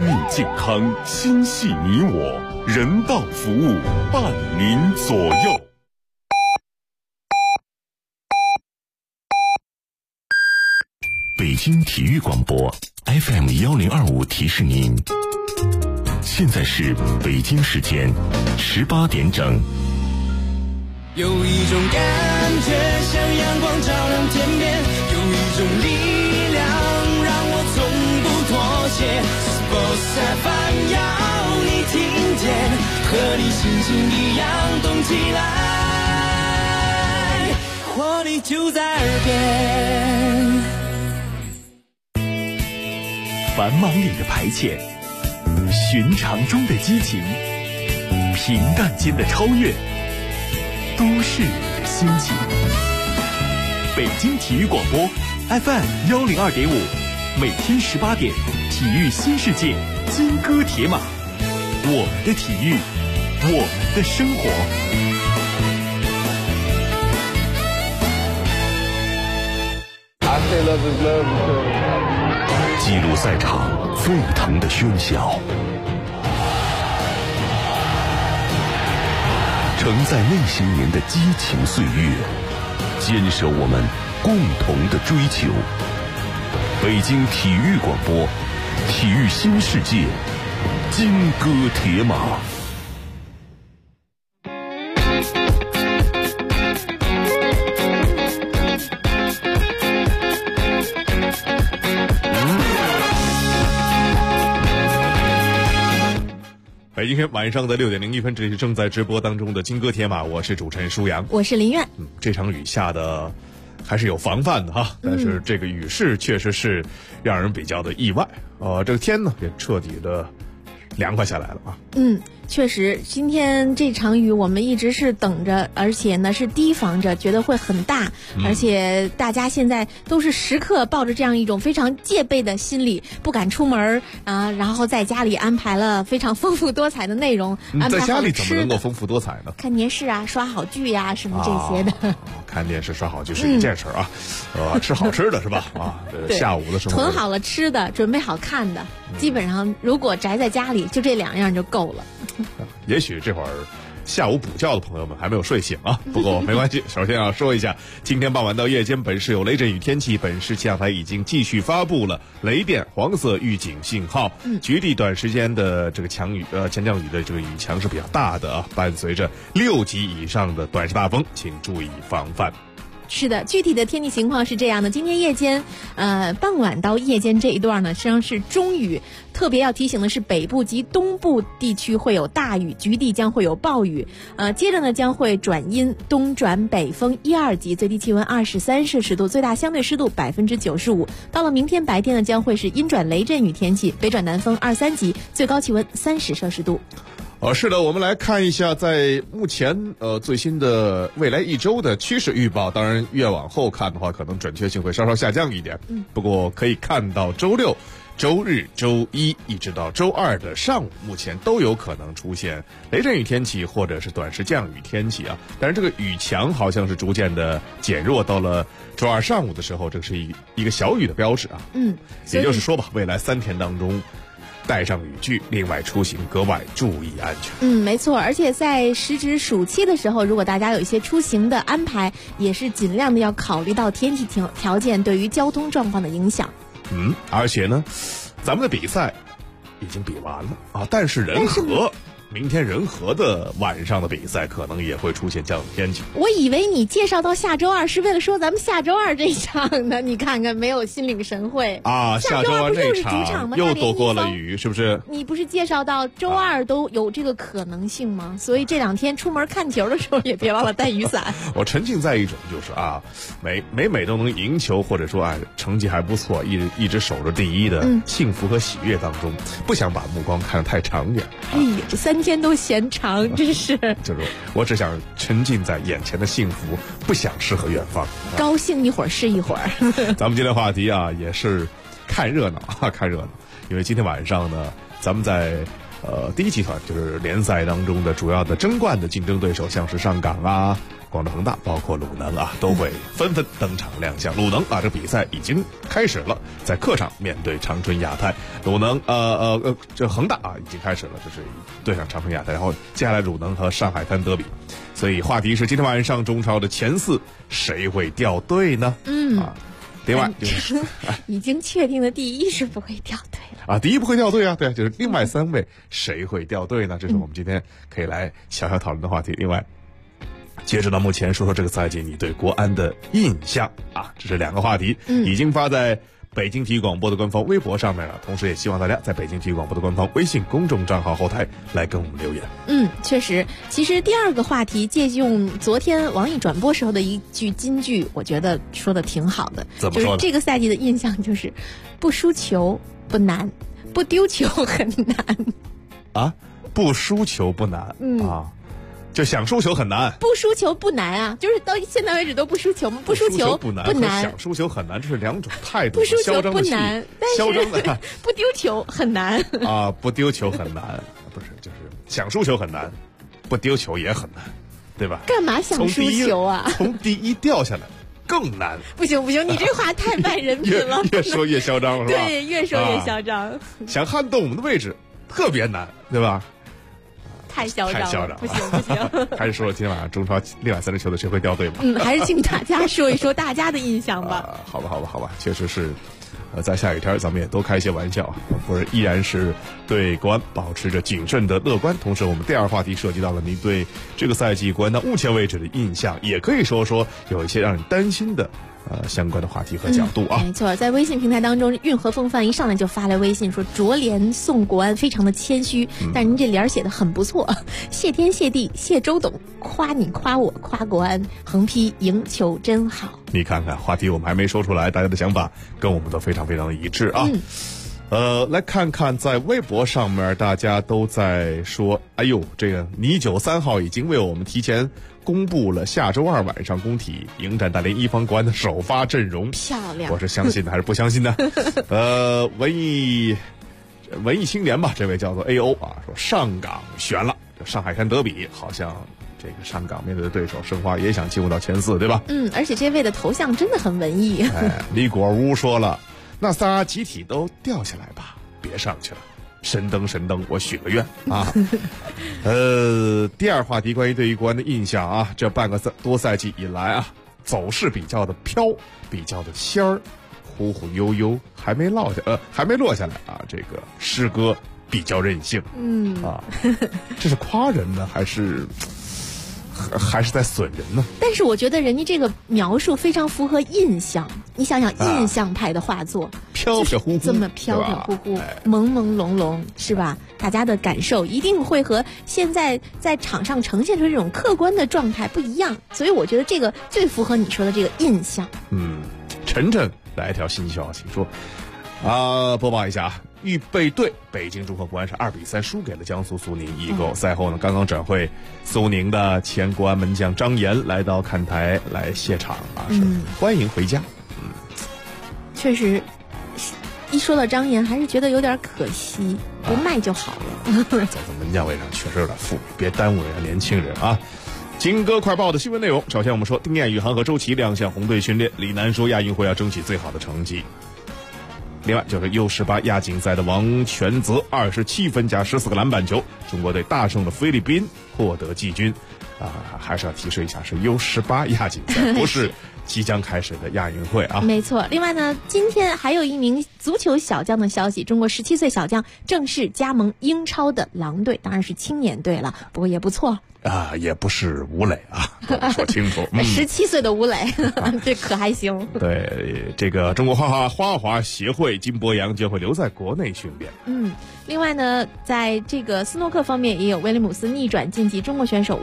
命健康，心系你我，人道服务伴您左右。北京体育广播 FM1025提示您，现在是北京时间18点整。 有一种感觉像阳光照亮天边，有一种力量让我从不妥协。Sports FM 要你听见，和你心情一样动起来，活力就在耳边。 繁忙里的排遣，寻常中的激情，平淡间的超越，都是你的心情。北京体育广播 FM102.5，每天18点，体育新世界，金戈铁马，我们的体育，我们的生活。 记录赛场沸腾的喧嚣，承载那些年的激情岁月，坚守我们共同的追求。北京体育广播，体育新世界，金戈铁马。北京时间晚上的6点01分，这里是正在直播当中的金戈铁马，我是主持人舒阳， 我是林苑。 这场雨下的还是有防范的哈，但是这个雨势确实是让人比较的意外。这个天呢也彻底的凉快下来了啊。 确实，今天这场雨我们一直是等着，而且呢是提防着，觉得会很大，而且大家现在都是时刻抱着这样一种非常戒备的心理，不敢出门啊，然后在家里安排了非常丰富多彩的内容。 在家里怎么能够丰富多彩呢？ 看电视啊，刷好剧呀，什么这些的。 看电视刷好剧是一件事啊，吃好吃的是吧？下午的时候囤好了吃的，准备好看的，基本上如果宅在家里，就这2样就够了。 也许这会儿下午补觉的朋友们还没有睡醒啊，不过没关系。首先要说一下，今天傍晚到夜间本市有雷阵雨天气，本市气象台已经继续发布了雷电黄色预警信号，局地短时间的这个强降雨的这个雨强是比较大的啊，伴随着6级以上的短时大风，请注意防范。 是的，具体的天气情况是这样的，今天夜间傍晚到夜间这一段呢实际上是中雨，特别要提醒的是北部及东部地区会有大雨，局地将会有暴雨，接着呢将会转阴，东转北风1、2级，最低气温23摄氏度，最大相对湿度95%。到了明天白天呢将会是阴转雷阵雨天气，北转南风2、3级，最高气温30摄氏度。 是的，我们来看一下在目前最新的未来1周的趋势预报，当然越往后看的话可能准确性会稍稍下降一点，不过可以看到周6、周日、周一一直到周2的上午，目前都有可能出现雷阵雨天气或者是短时降雨天气啊。但是这个雨强好像是逐渐的减弱，到了周2上午的时候，这是一个小雨的标志啊。也就是说吧，未来3天当中带上雨具，另外出行格外注意安全。 没错，而且在时值暑期的时候，如果大家有一些出行的安排，也是尽量的要考虑到天气条件对于交通状况的影响。 而且呢，咱们的比赛已经比完了啊，但是人和明天人和的晚上的比赛可能也会出现降雨天气。 我以为你介绍到下周2是为了说咱们下周2这一场呢，你看看没有心领神会啊！下周2 这一场又躲过了雨，是不是？ 你不是介绍到周2都有这个可能性吗？所以这2天出门看球的时候也别忘了带雨伞。 我沉浸在一种就是每都能赢球，或者说成绩还不错，一直守着第一的幸福和喜悦当中，不想把目光看得太长远。 这3天都嫌长，真是。 就是我只想沉浸在眼前的幸福，不想诗和远方。 高兴一会儿是一会儿。 咱们今天话题也是看热闹啊，看热闹。 因为今天晚上呢，咱们在第一集团就是联赛当中的主要的争冠的竞争对手，像是上港啊、广州恒大，包括鲁能啊，都会纷纷登场亮相。鲁能啊，这比赛已经开始了，在客场面对长春亚泰。鲁能这恒大啊已经开始了，就是对上长春亚泰，然后接下来鲁能和上海滩德比。所以话题是今天晚上中超的前4谁会掉队呢？另外就是已经确定的第1是不会掉队了啊，第1不会掉队啊，对，就是另外3位谁会掉队呢？这是我们今天可以来小小讨论的话题。另外，截止到目前，说说这个赛季你对国安的印象啊，这是2个话题，已经发在北京体育广播的官方微博上面了，同时也希望大家在北京体育广播的官方微信公众账号后台来跟我们留言。 确实，其实第2个话题借用昨天网易转播时候的一句金句，我觉得说的挺好的。 怎么说呢？ 就是这个赛季的印象就是不输球不难，不丢球很难啊，不输球不难啊。就想输球很难， 不输球不难啊！就是到现在为止都不输球吗？不输球不难，想输球很难，这是2种态度。 不输球不难， 嚣张的不丢球很难啊！不丢球很难，不是就是想输球很难，不丢球也很难，对吧？ 干嘛想输球啊？ 从第1掉下来更难。 不行，你这话太败人品了。 越说越嚣张，是吧？ 对，越说越嚣张。 想撼动我们的位置特别难，对吧？ 太嚣张了，不行。 还是说今天晚上中超另外3支球队谁会掉队吧？ 还是请大家说一说大家的印象吧。 好吧，确实是，在下雨天咱们也多开一些玩笑，不是依然是对国安保持着谨慎的乐观。同时，我们第2话题涉及到了您对这个赛季国安到目前为止的印象，也可以说有一些让你担心的。相关的话题和角度啊， 没错，在微信平台当中，运河风范一上来就发来微信说卓联送国安，非常的谦虚，但您这联写的很不错，谢天谢地谢周董，夸你夸我夸国安，横批赢球真好。 你看看话题我们还没说出来，大家的想法跟我们都非常非常的一致啊。来看看在微博上面大家都在说，哎呦，这个倪9 3号已经为我们提前公布了下周2晚上工体迎战大连一方国安的首发阵容， 漂亮！ 我是相信的还是不相信呢？文艺青年吧，这位叫做 AO 啊，说上港悬了，上海滩德比好像这个上港面对的对手申花也想进入到前4，对吧？ 而且这位的头像真的很文艺。 李果屋说了，那仨集体都掉下来吧，别上去了。神灯，我许个愿啊！第2话题关于对于国安的印象啊，这半个多赛季以来啊，走势比较的飘，比较的仙儿，忽忽悠悠，还没落下来啊。这个诗歌比较任性，这是夸人呢，还是在损人呢？但是我觉得人家这个描述非常符合印象。你想想，印象派的画作， 飘飘忽忽， 这么飘飘忽忽、朦朦胧胧，是吧？大家的感受一定会和现在在场上呈现出这种客观的状态不一样，所以我觉得这个最符合你说的这个印象。 晨晨来一条新消息说，播报一下啊。预备队北京中赫国安是2比3输给了江苏苏宁一个。赛后呢，刚刚转会苏宁的前国安门将张岩来到看台来谢场啊，是欢迎回家。 确实，一说到张岩，还是觉得有点可惜，不卖就好了。 走在门将位上确实有点负，别耽误人家年轻人啊。金歌快报的新闻内容，首先我们说丁彦雨航和周琦亮相红队训练，李楠说亚运会要争取最好的成绩。另外就是 U18 亚锦赛的王全泽27分加14个篮板球，中国队大胜了菲律宾，获得季军。还是要提示一下，是 U18 亚锦赛，不是即将开始的亚运会啊。 没错。另外呢，今天还有一名足球小将的消息，中国17岁小将正式加盟英超的狼队，当然是青年队了，不过也不错。 也不是吴磊啊，说清楚。 17岁的吴磊，这可还行。 对，这个中国花滑协会金博洋将会留在国内训练。 另外呢，在这个斯诺克方面，也有威廉姆斯逆转晋级中国选手无缘半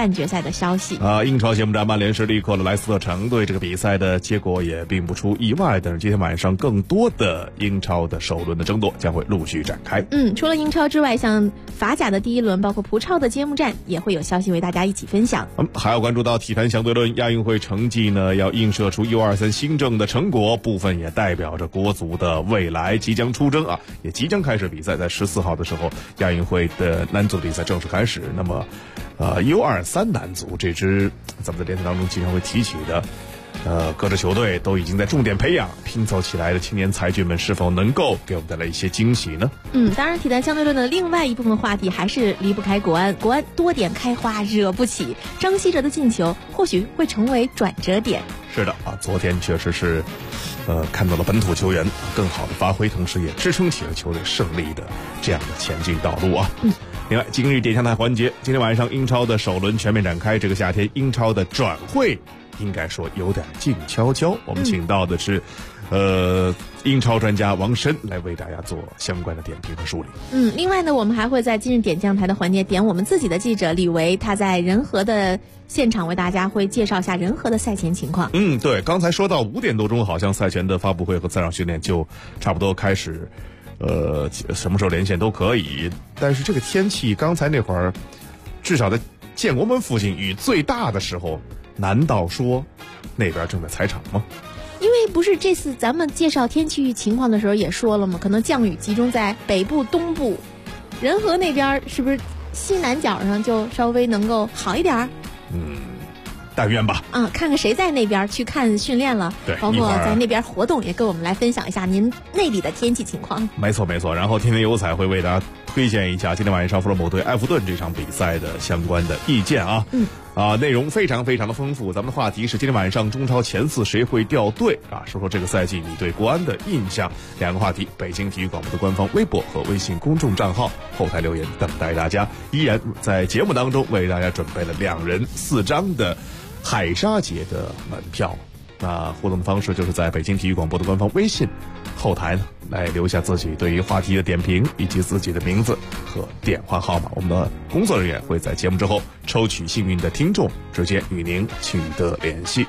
半决赛的消息。 英超节目站曼联是力克了莱斯特城队，这个比赛的结果也并不出意外，但是今天晚上更多的英超的首轮的争夺将会陆续展开。 除了英超之外，像法甲的第一轮，包括葡超的揭幕战，也会有消息为大家一起分享。 还要关注到体坛相对论，亚运会成绩呢要映射出 U23 新政的成果，部分也代表着国足的未来即将出征啊，也即将开始比赛。在14号的时候，亚运会的男足比赛正式开始。那么U23 男足这支咱们在联赛当中经常会提起的各支球队都已经在重点培养拼凑起来的青年才俊们，是否能够给我们带来一些惊喜呢？ 当然体坛相对论的另外一部分话题还是离不开国安多点开花惹不起，张稀哲的进球或许会成为转折点。 是的昨天确实是看到了本土球员更好的发挥，同时也支撑起了球队胜利的这样的前进道路啊。另外今日点将台环节，今天晚上英超的首轮全面展开，这个夏天英超的转会应该说有点静悄悄，我们请到的是英超专家王申来为大家做相关的点评和梳理。 另外呢，我们还会在今日点将台的环节点我们自己的记者李维，他在仁和的现场为大家会介绍一下仁和的赛前情况。 对，刚才说到5点多钟，好像赛前的发布会和赛场训练就差不多开始，什么时候连线都可以。但是这个天气，刚才那会儿，至少在建国门附近雨最大的时候，难道说那边正在踩场吗？ 因为不是这次咱们介绍天气情况的时候也说了吗？可能降雨集中在北部、东部，仁和那边是不是西南角上就稍微能够好一点？ 但愿吧。 看看谁在那边去看训练了， 对， 包括在那边活动，也跟我们来分享一下您那里的天气情况。 没错。然后天天有彩会为大家推荐一下今天晚上弗洛姆对埃弗顿这场比赛的相关的意见啊。内容非常非常的丰富。咱们的话题是今天晚上中超前4谁会掉队啊？说说这个赛季你对国安的印象。2个话题，北京体育广播的官方微博和微信公众账号后台留言等待大家。依然在节目当中为大家准备了2人4张的海沙节的门票。那互动的方式就是在北京体育广播的官方微信后台呢，来留下自己对于话题的点评以及自己的名字和电话号码。我们的工作人员会在节目之后抽取幸运的听众，直接与您取得联系。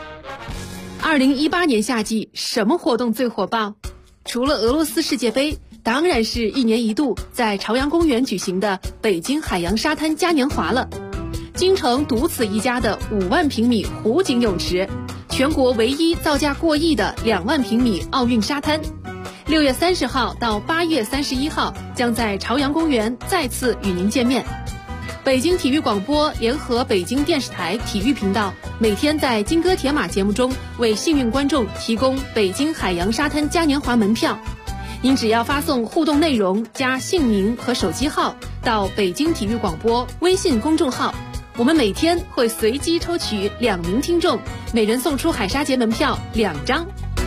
2018年夏季什么活动最火爆？除了俄罗斯世界杯，当然是1年1度在朝阳公园举行的北京海洋沙滩嘉年华了。京城独此一家的5万平米湖景泳池，全国唯一造价过亿的2万平米奥运沙滩，6月30号到8月31号将在朝阳公园再次与您见面。北京体育广播联合北京电视台体育频道，每天在金戈铁马节目中为幸运观众提供北京海洋沙滩嘉年华门票。您只要发送互动内容加姓名和手机号到北京体育广播微信公众号，我们每天会随机抽取2名听众，每人送出海沙节门票2张。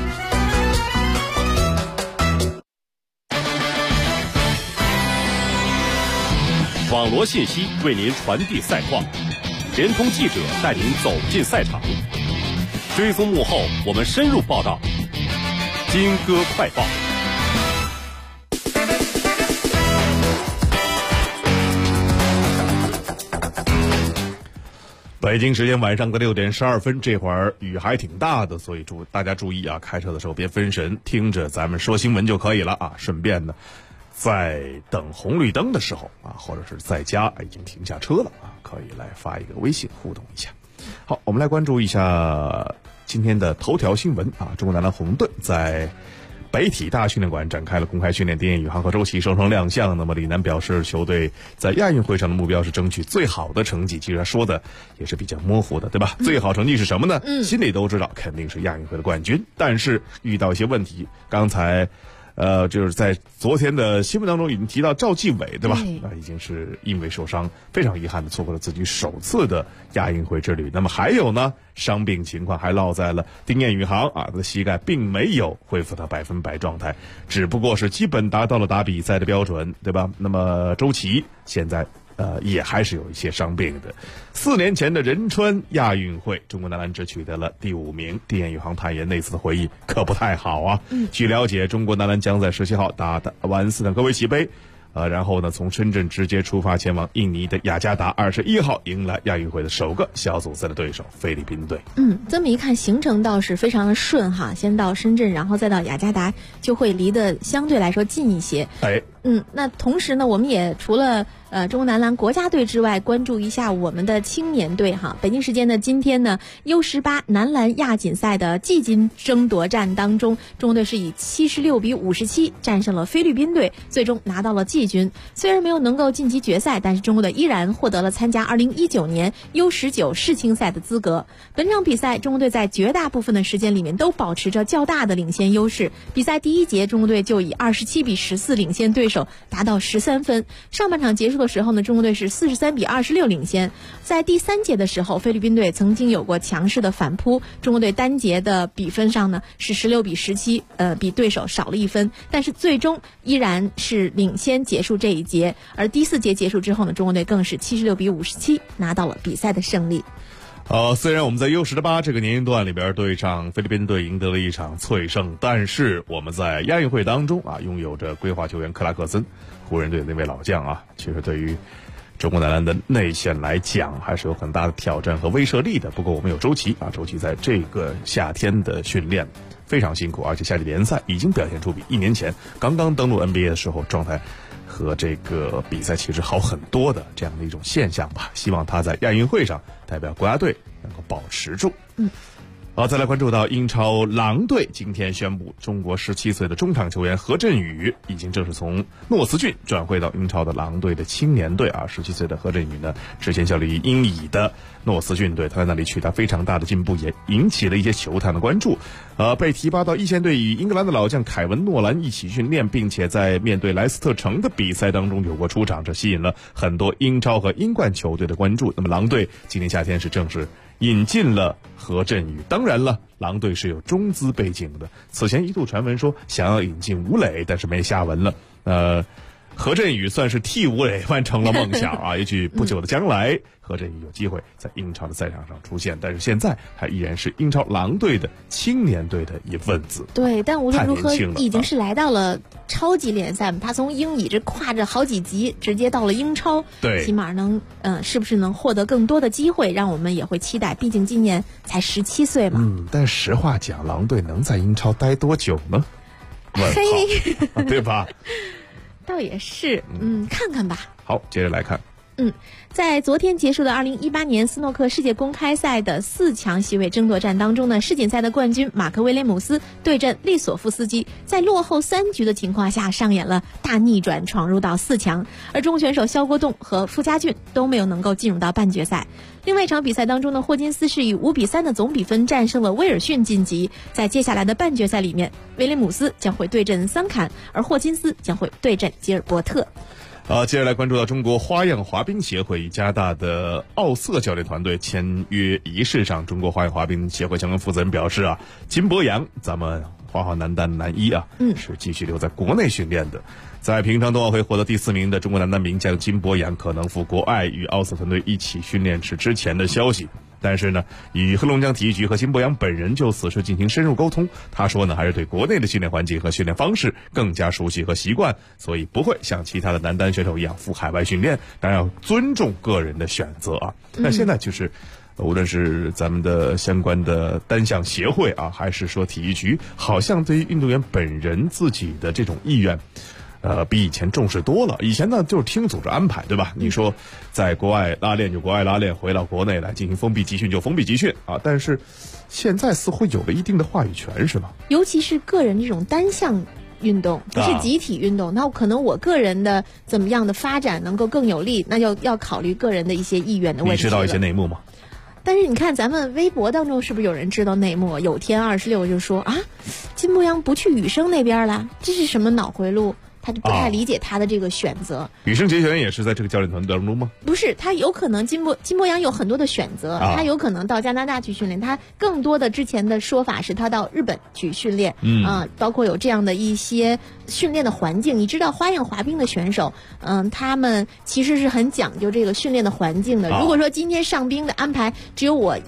网罗信息为您传递赛况，联通记者带您走进赛场，追踪幕后我们深入报道。金戈快报。 北京时间晚上的6点12分，这会儿雨还挺大的，所以大家注意啊，开车的时候别分神，听着咱们说新闻就可以了啊。顺便呢，在等红绿灯的时候啊，或者是在家已经停下车了啊，可以来发一个微信互动一下。好，我们来关注一下今天的头条新闻啊。中国男篮红盾在北体大训练馆展开了公开训练，丁彦雨航和周琦双双亮相。那么李楠表示，球队在亚运会上的目标是争取最好的成绩。其实他说的也是比较模糊的，对吧？最好成绩是什么呢？心里都知道，肯定是亚运会的冠军。但是遇到一些问题，刚才就是在昨天的新闻当中已经提到赵继伟，对吧？已经是因为受伤，非常遗憾的错过了自己首次的亚运会之旅。那么还有呢，伤病情况还落在了丁彦雨航啊，他的膝盖并没有恢复到100%状态，只不过是基本达到了打比赛的标准，对吧？那么周琦现在也还是有一些伤病的。4年前的仁川亚运会，中国男篮只取得了第5名。丁彦雨航坦言那次的回忆可不太好啊。据了解，中国男篮将在17号打完斯坦科维奇杯， 然后呢，从深圳直接出发前往印尼的雅加达，21号迎来亚运会的首个小组赛的对手菲律宾队。 这么一看行程倒是非常的顺哈，先到深圳，然后再到雅加达，就会离得相对来说近一些。那同时呢，我们也除了中国男篮国家队之外，关注一下我们的青年队哈。北京时间的今天呢，U18男篮亚锦赛的季军争夺战当中，中国队是以76比57战胜了菲律宾队，最终拿到了季军。虽然没有能够晋级决赛，但是中国队依然获得了参加2019年 U19世青赛的资格。本场比赛，中国队在绝大部分的时间里面都保持着较大的领先优势。比赛第一节，中国队就以27比14领先对手，达到13分。上半场结束的时候呢，中国队是43比26领先。在第3节的时候，菲律宾队曾经有过强势的反扑，中国队单节的比分上呢是16比17，比对手少了1分，但是最终依然是领先结束这一节。而第4节结束之后呢，中国队更是76比57拿到了比赛的胜利。 虽然我们在 U18这个年龄段里边对上菲律宾队赢得了一场脆胜，但是我们在亚运会当中拥有着规划球员克拉克森，湖人队那位老将其实对于中国男篮的内线来讲还是有很大的挑战和威慑力的。不过我们有周琦周琦在这个夏天的训练非常辛苦，而且夏季联赛已经表现出比1年前刚刚登陆 NBA 的时候状态和这个比赛其实好很多的这样的一种现象吧。希望他在亚运会上代表国家队能够保持住。再来关注到英超狼队今天宣布，中国17岁的中场球员何振宇已经正式从诺斯郡转会到英超的狼队的青年队17岁的何振宇呢，之前效力于英乙的诺斯郡队，他在那里取得非常大的进步，也引起了一些球坛的关注。被提拔到一线队，与英格兰的老将凯文诺兰一起训练，并且在面对莱斯特城的比赛当中有过出场，这吸引了很多英超和英冠球队的关注。那么狼队今年夏天是正式引进了何振宇，当然了，狼队是有中资背景的，此前一度传闻说想要引进吴磊，但是没下文了。何振宇算是替吴磊完成了梦想也许不久的将来何振宇有机会在英超的赛场上出现，但是现在他依然是英超狼队的青年队的一份子。 对，但无论如何已经是来到了超级联赛，他从英乙这跨着好几级直接到了英超， 对， 起码能是不是能获得更多的机会，让我们也会期待，毕竟今年才17岁嘛。 但实话讲，狼队能在英超待多久呢？对吧？ 倒也是，看看吧。 好，接着来看。 在昨天结束的2018年斯诺克世界公开赛的4强席位争夺战当中呢，世锦赛的冠军马克威廉姆斯对阵利索夫斯基，在落后3局的情况下上演了大逆转，闯入到4强。而中国选手肖国栋和傅家俊都没有能够进入到半决赛。另外一场比赛当中呢，霍金斯是以5比3的总比分战胜了威尔逊晋级。在接下来的半决赛里面，威廉姆斯将会对阵桑坎，而霍金斯将会对阵吉尔伯特。 接着来关注到中国花样滑冰协会与加拿大的奥瑟教练团队签约仪式上，中国花样滑冰协会相关负责人表示金博洋，咱们花滑男单男一是继续留在国内训练的。在平昌冬奥会获得第4名的中国男单名将金博洋可能赴国外与奥瑟团队一起训练是之前的消息，但是呢，与黑龙江体育局和金博洋本人就此事进行深入沟通。他说呢，还是对国内的训练环境和训练方式更加熟悉和习惯，所以不会像其他的男单选手一样赴海外训练，当然要尊重个人的选择那现在就是无论是咱们的相关的单项协会还是说体育局，好像对于运动员本人自己的这种意愿比以前重视多了。以前呢就是听组织安排，对吧？你说在国外拉练就国外拉练，回到国内来进行封闭集训就封闭集训但是现在似乎有了一定的话语权，是吗？ 尤其是个人这种单项运动，不是集体运动，那可能我个人的怎么样的发展能够更有利，那要考虑个人的一些意愿的问题。 你知道一些内幕吗？ 但是你看咱们微博当中是不是有人知道内幕？有天26就说金博洋不去羽生那边了，这是什么脑回路？他就不太理解他的这个选择。 羽生结弦也是在这个教练团队当中吗？ 不是，他有可能金博洋有很多的选择，他有可能到加拿大去训练，他更多的之前的说法是他到日本去训练，包括有这样的一些训练的环境。你知道花样滑冰的选手，他们其实是很讲究这个训练的环境的。如果说今天上冰的安排只有我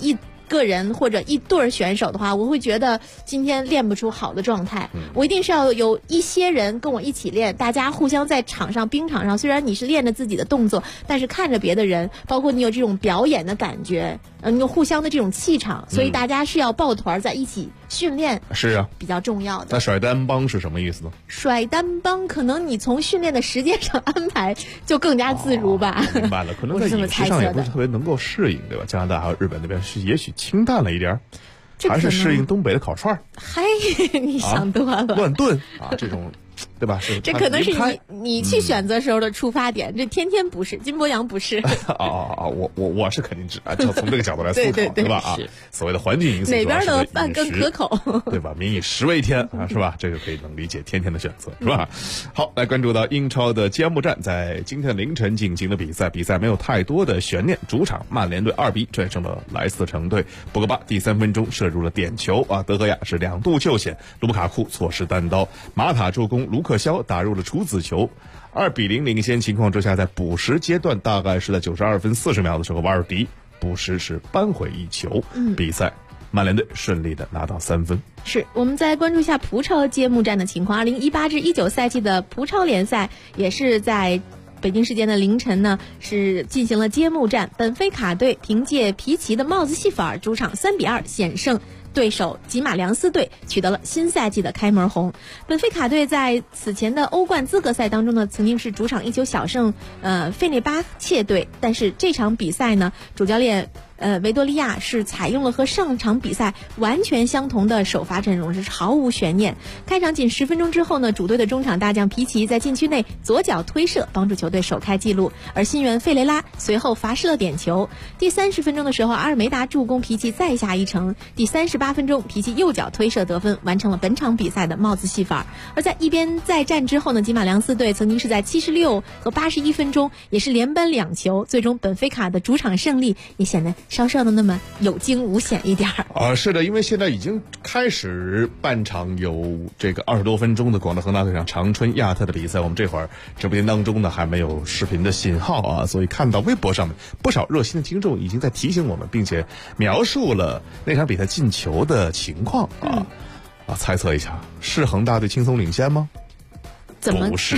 个人或者一对儿选手的话，我会觉得今天练不出好的状态。我一定是要有一些人跟我一起练，大家互相在场上冰场上，虽然你是练着自己的动作，但是看着别的人，包括你有这种表演的感觉，你有互相的这种气场，所以大家是要抱团在一起训练， 是啊， 比较重要的。 那甩单帮是什么意思呢？ 甩单帮可能你从训练的时间上安排就更加自如吧。 明白了，可能在饮食上也不是特别能够适应，对吧？加拿大还有日本那边是也许清淡了一点，还是适应东北的烤串。 嗨，你想多了。 乱炖啊，这种。对吧？是这可能是你去选择时候的出发点，这天天不是，金博洋不是。 我是肯定只就从这个角度来思考，对吧？啊，所谓的环境因素， 哪边的饭更可口， 对吧？民以食为天啊，是吧？这个可以能理解天天的选择，是吧？好，来关注到英超的揭幕战，在今天凌晨进行的比赛没有太多的悬念，主场曼联队2-1战胜了莱斯特城队，博格巴第3分钟射入了点球啊，德赫亚是2度救险，卢卡库错失单刀，马塔助攻卢克肖打入了处子球，2-0领先情况之下，在补时阶段大概是在92分40秒的时候，瓦尔迪补时是扳回一球，比赛曼联队顺利的拿到3分。 是，我们再关注一下葡超揭幕战的情况。2018至19赛季的葡超联赛也是在北京时间的凌晨呢，是进行了揭幕战。本菲卡队凭借皮奇的帽子戏法，主场3-2险胜对手吉马良斯队，取得了新赛季的开门红。本菲卡队在此前的欧冠资格赛当中呢，曾经是主场1球小胜费内巴切队，但是这场比赛呢，主教练维多利亚是采用了和上场比赛完全相同的首发阵容，是毫无悬念。开场仅10分钟之后呢，主队的中场大将皮奇在禁区内左脚推射，帮助球队首开纪录，而新援费雷拉随后罚失了点球。第30分钟的时候，阿尔梅达助攻皮奇再下一城。第38分钟，皮奇右脚推射得分，完成了本场比赛的帽子戏法。而在一边再战之后呢，吉马良斯队曾经是在76和81分钟也是连扳2球，最终本菲卡的主场胜利也显得稍稍的那么有惊无险一点是的，因为现在已经开始半场有这个20多分钟的广德恒大对上长春亚特的比赛，我们这会儿直播间当中呢还没有视频的信号啊，所以看到微博上面不少热心的听众已经在提醒我们，并且描述了那场比赛进球的情况猜测一下，是恒大队轻松领先吗？ 怎么不是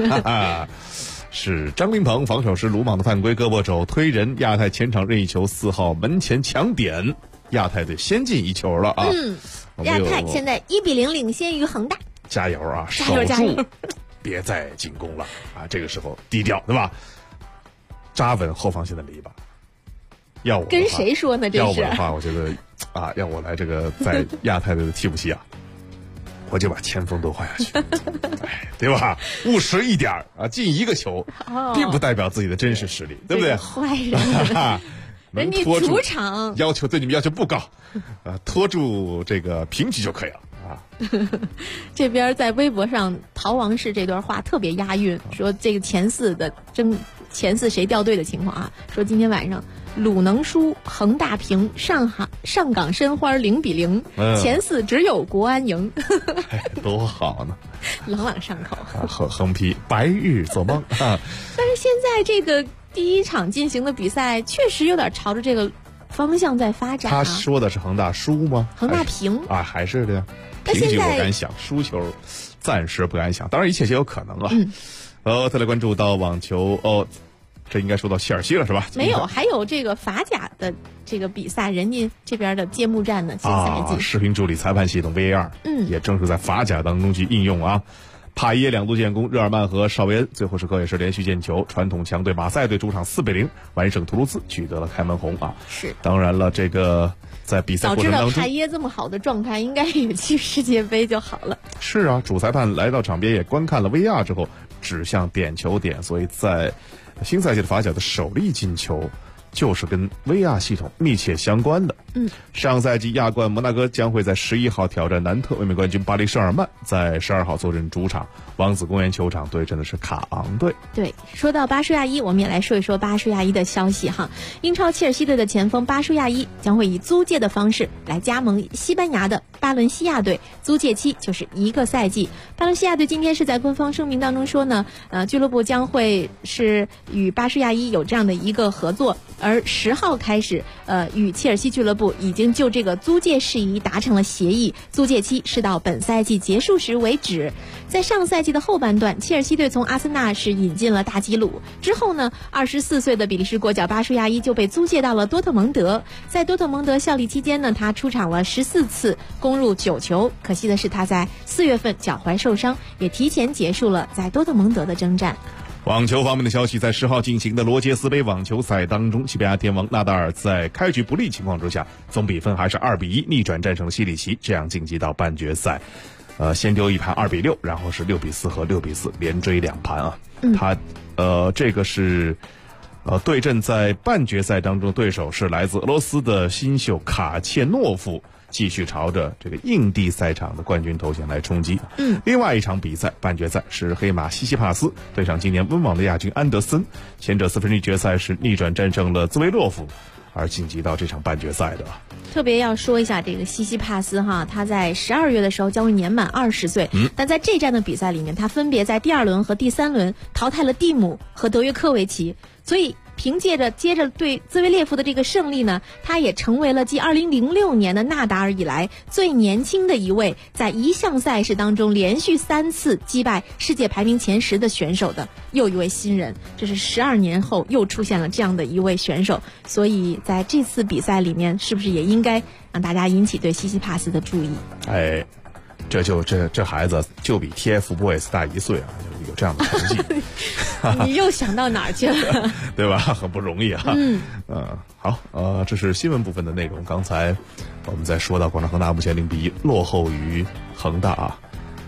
是张琳芃防守时鲁莽的犯规，胳膊肘推人，亚太前场任意球4号门前抢点，亚太队先进1球了啊！ 亚太现在1-0领先于恒大， 加油啊！守住，别再进攻了啊！这个时候低调，对吧？扎稳后防线的篱笆。要我跟谁说呢？这是要我的话，我觉得要我来这个在亚太队的替补席我就把前锋都换下去，对吧？务实一点进1个球，并不代表自己的真实实力，对不对？ 坏人，人家主场对你们要求不高，拖住这个平局就可以了啊。 这边在微博上，陶王氏这段话特别押韵，说这个前4谁掉队的情况啊，说今天晚上鲁能输，恒大平，上港申花0-0，前4只有国安赢， 多好呢， 朗朗上口。 横批白日做梦但是现在这个第1场进行的比赛确实有点朝着这个方向在发展。 他说的是恒大输吗？ 恒大平还是的呀。平局我敢想，输球暂时不敢想，当然一切皆有可能啊。再来关注到网球这应该说到切尔西了是吧？ 没有，还有这个法甲的这个比赛，人家这边的揭幕战呢，新赛季视频助理裁判系统 VAR，也正是在法甲当中去应用啊。帕耶2度建功，日耳曼和绍维恩最后时刻也是连续进球，传统强队马赛队主场4-0完胜图卢兹，取得了开门红啊。 是， 当然了，这个在比赛过程当中， 早知道帕耶这么好的状态，应该也去世界杯就好了。 是啊，主裁判来到场边也观看了 VAR 之后，指向点球点，所以在新赛季的法甲的首粒进球就是跟 VAR 系统密切相关的。上赛季亚冠摩纳哥将会在11号挑战南特，卫冕冠军巴黎圣日耳曼在12号坐镇主场王子公园球场对阵的是卡昂队。 对，说到巴舒亚伊，我们也来说一说巴舒亚伊的消息哈。英超切尔西队的前锋巴舒亚伊将会以租借的方式来加盟西班牙的巴伦西亚队，租借期就是1个赛季。巴伦西亚队今天是在官方声明当中说呢，俱乐部将会是与巴舒亚伊有这样的一个合作， 而10号开始，与切尔西俱乐部已经就这个租借事宜达成了协议，租借期是到本赛季结束时为止。在上赛季的后半段，切尔西队从阿森纳是引进了大吉鲁，之后呢，24岁的比利时国脚巴舒亚伊就被租借到了多特蒙德。在多特蒙德效力期间呢，他出场了14次，攻入9球。可惜的是，他在4月份脚踝受伤，也提前结束了在多特蒙德的征战。 网球方面的消息，在10号进行的罗杰斯杯网球赛当中，西班牙天王纳达尔在开局不利情况之下，总比分还是2-1逆转战胜了西里奇，这样晋级到半决赛。先丢一盘2-6，然后是6-4和6-4，连追2盘啊。他这个是对阵在半决赛当中的对手是来自俄罗斯的新秀卡切诺夫，继续朝着这个硬地赛场的冠军头衔来冲击。另外一场比赛半决赛是黑马西西帕斯对上今年温网的亚军安德森，前者4分之一决赛是逆转战胜了兹维洛夫，而晋级到这场半决赛的。 特别要说一下这个西西帕斯哈，他在12月的时候将会年满20岁，但在这站的比赛里面，他分别在第2轮和第3轮淘汰了蒂姆和德约科维奇，所以凭借着接着对兹维列夫的这个胜利呢，他也成为了继2006年的纳达尔以来最年轻的一位在一项赛事当中连续3次击败世界排名前10的选手的又一位新人。这是12年后又出现了这样的一位选手，所以在这次比赛里面，是不是也应该让大家引起对西西帕斯的注意？ 哎，这孩子就比 TFBOYS 大1岁啊，有这样的成绩。 你又想到哪儿去了？ 对吧？很不容易啊。好，这是新闻部分的内容。刚才我们在说到广州恒大目前0-1落后于恒大啊。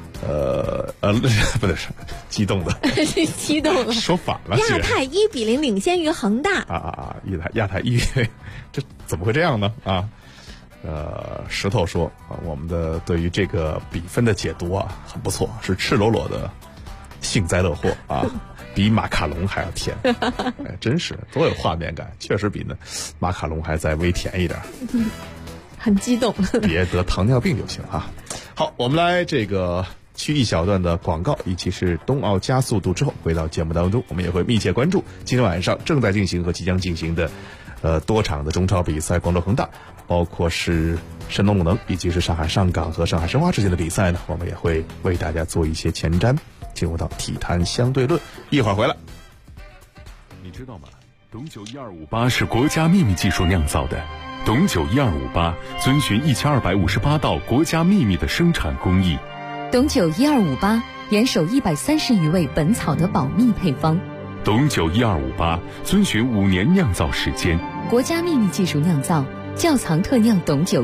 不对，激动的， 激动了， 说反了。 亚太1-0领先于恒大亚太这怎么会这样呢？石头说我们的对于这个比分的解读啊很不错，是赤裸裸的幸灾乐祸啊，比马卡龙还要甜。哎，真是多有画面感，确实比那马卡龙还再微甜一点。 很激动， 别得糖尿病就行啊。好，我们来这个去一小段的广告，以及是冬奥加速度之后，回到节目当中，我们也会密切关注今天晚上正在进行和即将进行的多场的中超比赛，广州恒大，包括是山东鲁能以及是上海上港和上海申花之间的比赛呢，我们也会为大家做一些前瞻。进入到体坛相对论，一会儿回来。 你知道吗？董酒1258是国家秘密技术酿造的。董酒1258遵循1258道国家秘密的生产工艺。 董酒1258严守130余味本草的保密配方。 董酒1258遵循5年酿造时间， 国家秘密技术酿造，窖藏特酿董酒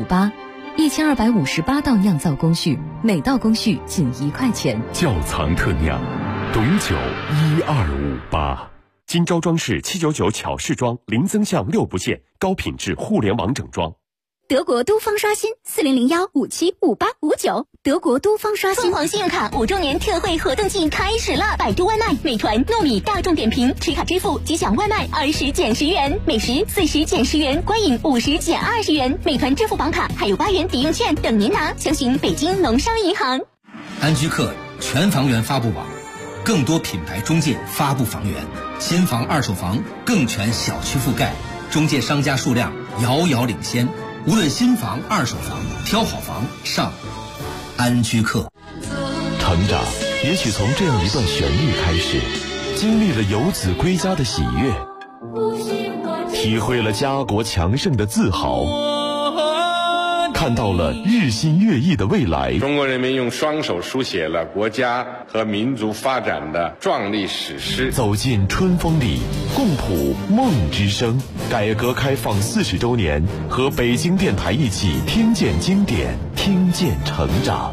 1258，1258道酿造工序，每道工序仅1块钱。 窖藏特酿，董酒1258。 金招装饰799巧饰装，零增项6不限，高品质互联网整装。 德国都方刷新4001575859，德国都方刷新。 凤凰信用卡5周年特惠活动季开始了！百度外卖、美团、糯米、大众点评持卡支付即享外卖20减10元，美食40减10元，观影50减20元。美团支付宝卡还有8元抵用券等您拿，详询北京农商银行。 安居客全房源发布网，更多品牌中介发布房源，新房、二手房更全小区覆盖，中介商家数量遥遥领先。无论新房、二手房，挑好房上安居客。 成长也许从这样一段旋律开始，经历了游子归家的喜悦，体会了家国强盛的自豪，看到了日新月异的未来。 中国人民用双手书写了国家和民族发展的壮丽史诗。 走进春风里，共谱梦之声。改革开放40周年，和北京电台一起听见经典，听见成长。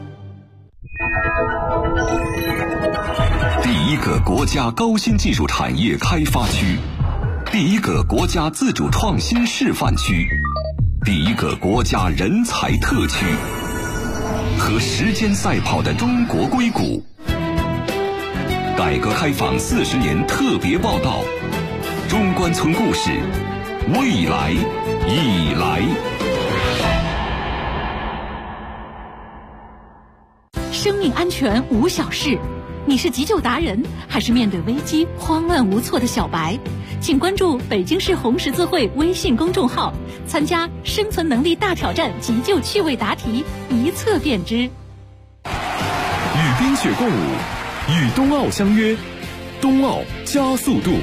第一个国家高新技术产业开发区，第一个国家自主创新示范区，第一个国家人才特区，和时间赛跑的中国硅谷。改革开放40年特别报道，中关村故事，未来已来。 生命安全无小事，你是急救达人，还是面对危机慌乱无措的小白？ 请关注北京市红十字会微信公众号，参加生存能力大挑战急救趣味答题，一测便知。 与冰雪共舞，与冬奥相约，冬奥加速度。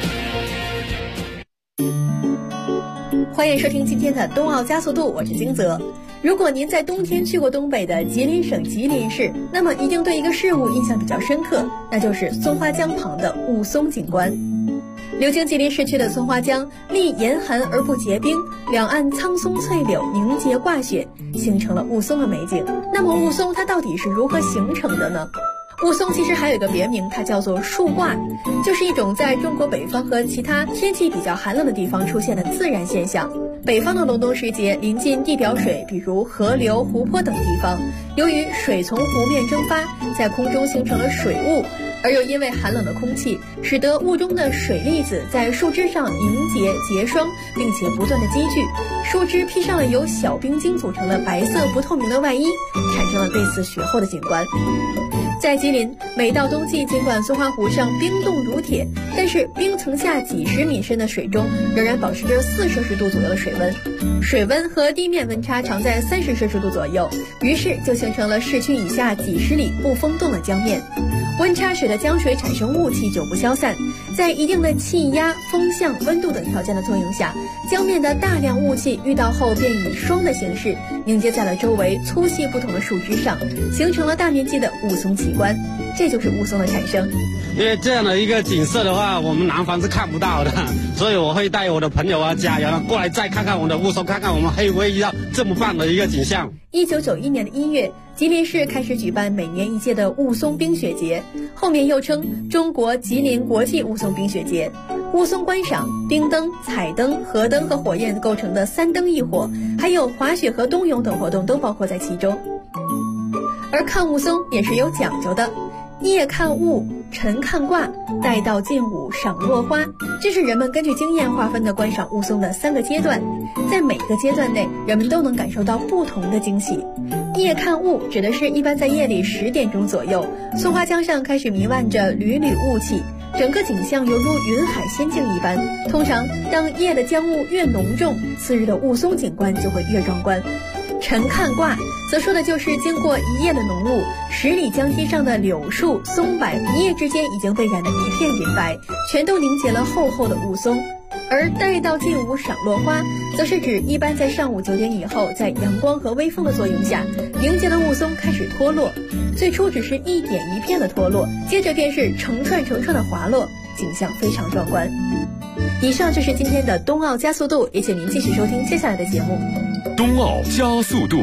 欢迎收听今天的冬奥加速度，我是金泽。如果您在冬天去过东北的吉林省吉林市，那么一定对一个事物印象比较深刻，那就是松花江旁的雾凇景观。流经吉林市区的松花江，历严寒而不结冰，两岸苍松翠柳凝结挂雪，形成了雾凇的美景。那么雾凇它到底是如何形成的呢？雾凇其实还有一个别名，它叫做树挂，就是一种在中国北方和其他天气比较寒冷的地方出现的自然现象。北方的隆冬时节，临近地表水，比如河流、湖泊等地方，由于水从湖面蒸发，在空中形成了水雾，而又因为寒冷的空气，使得雾中的水粒子在树枝上凝结结霜，并且不断的积聚，树枝披上了由小冰晶组成的白色不透明的外衣，产生了类似雪后的景观。在吉林，每到冬季，尽管松花湖上冰冻如铁，但是冰层下几十米深的水中仍然保持着4摄氏度左右的水温，水温和地面温差常在30摄氏度左右，于是就形成了市区以下几十里不封冻的江面。温差使得江水产生雾气久不消散，在一定的气压、风向、温度等条件的作用下，江面的大量雾气遇到后便以霜的形式凝结在了周围粗细不同的树枝上，形成了大面积的雾凇奇观。这就是雾凇的产生。 因为这样的一个景色的话，我们南方是看不到的，所以我会带我的朋友啊、家人过来再看看我们的雾凇，看看我们会不会遇到这么棒的一个景象。 1991年的1月，吉林市开始举办每年一届的雾凇冰雪节，后面又称中国吉林国际雾凇冰雪节。雾凇观赏、冰灯、彩灯、河灯和火焰构成的3灯一火，还有滑雪和冬泳等活动都包括在其中。而看雾凇也是有讲究的，夜看雾，晨看卦，待到近午赏落花，这是人们根据经验划分的观赏雾凇的3个阶段。在每个阶段内，人们都能感受到不同的惊喜。夜看雾指的是一般在夜里10点钟左右，松花江上开始弥漫着缕缕雾气，整个景象犹如云海仙境一般。通常当夜的江雾越浓重，次日的雾凇景观就会越壮观。晨看卦则说的就是经过一夜的浓雾，10里江堤上的柳树、松柏一夜之间已经被染得一片银白，全都凝结了厚厚的雾凇。而待到近午赏落花，则是指一般在上午9点以后，在阳光和微风的作用下，凝结的雾凇开始脱落。最初只是一点一片的脱落，接着便是成串成串的滑落，景象非常壮观。以上就是今天的冬奥加速度，也请您继续收听接下来的节目。 冬奥加速度。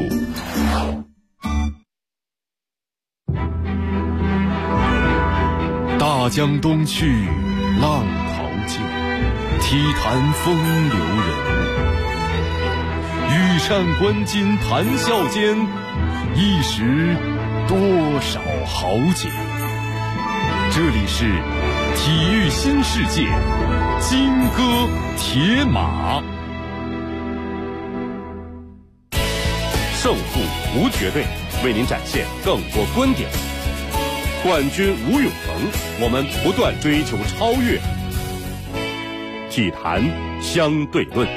大江东去，浪淘尽，体坛风流人物。羽扇纶巾谈笑间，一时多少豪杰。这里是体育新世界，金戈铁马。 胜负无绝对，为您展现更多观点。冠军无永恒，我们不断追求超越。体坛相对论。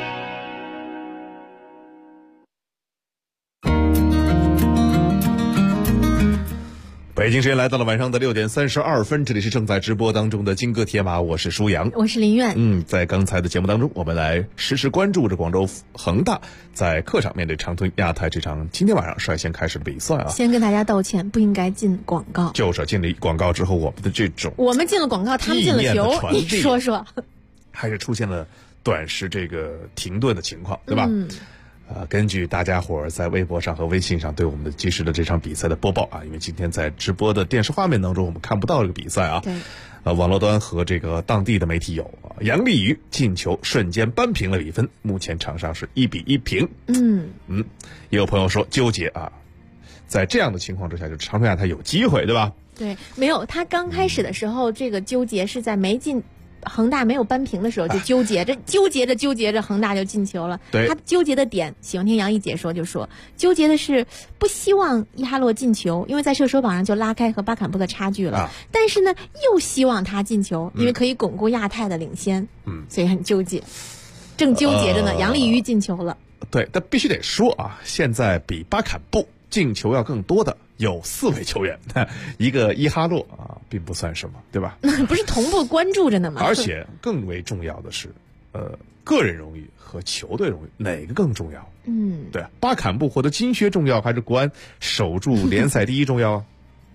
北京时间来到了晚上的6点32分，这里是正在直播当中的金戈铁马，我是舒阳， 我是林苑。 在刚才的节目当中，我们来实时关注着广州恒大在客场面对长春亚泰这场今天晚上率先开始的比赛啊。 先跟大家道歉，不应该进广告。 就是进了广告之后，我们的这种我们进了广告，他们进了球，你说说， 还是出现了短时这个停顿的情况，对吧？根据大家伙儿在微博上和微信上对我们的及时的这场比赛的播报啊，因为今天在直播的电视画面当中我们看不到这个比赛啊。 对。 网络端和这个当地的媒体有杨立瑜进球瞬间扳平了比分，目前场上是1比1平。也有朋友说纠结啊，在这样的情况之下，就长春亚泰有机会，对吧？ 对，没有，他刚开始的时候这个纠结是在没进恒大没有扳平的时候，就纠结着，恒大就进球了。 对， 他纠结的点，喜欢听杨毅解说，就说纠结的是不希望伊哈洛进球，因为在射手榜上就拉开和巴坎布的差距了。但是呢，又希望他进球，因为可以巩固亚太的领先。所以很纠结，正纠结着呢。杨立瑜进球了。 对，但必须得说啊，现在比巴坎布进球要更多的有4位球员，一个伊哈洛啊，并不算什么，对吧？ 不是同步关注着呢吗？ 而且更为重要的是，个人荣誉和球队荣誉哪个更重要？对，巴坎布获得金靴重要，还是国安守住联赛第一重要？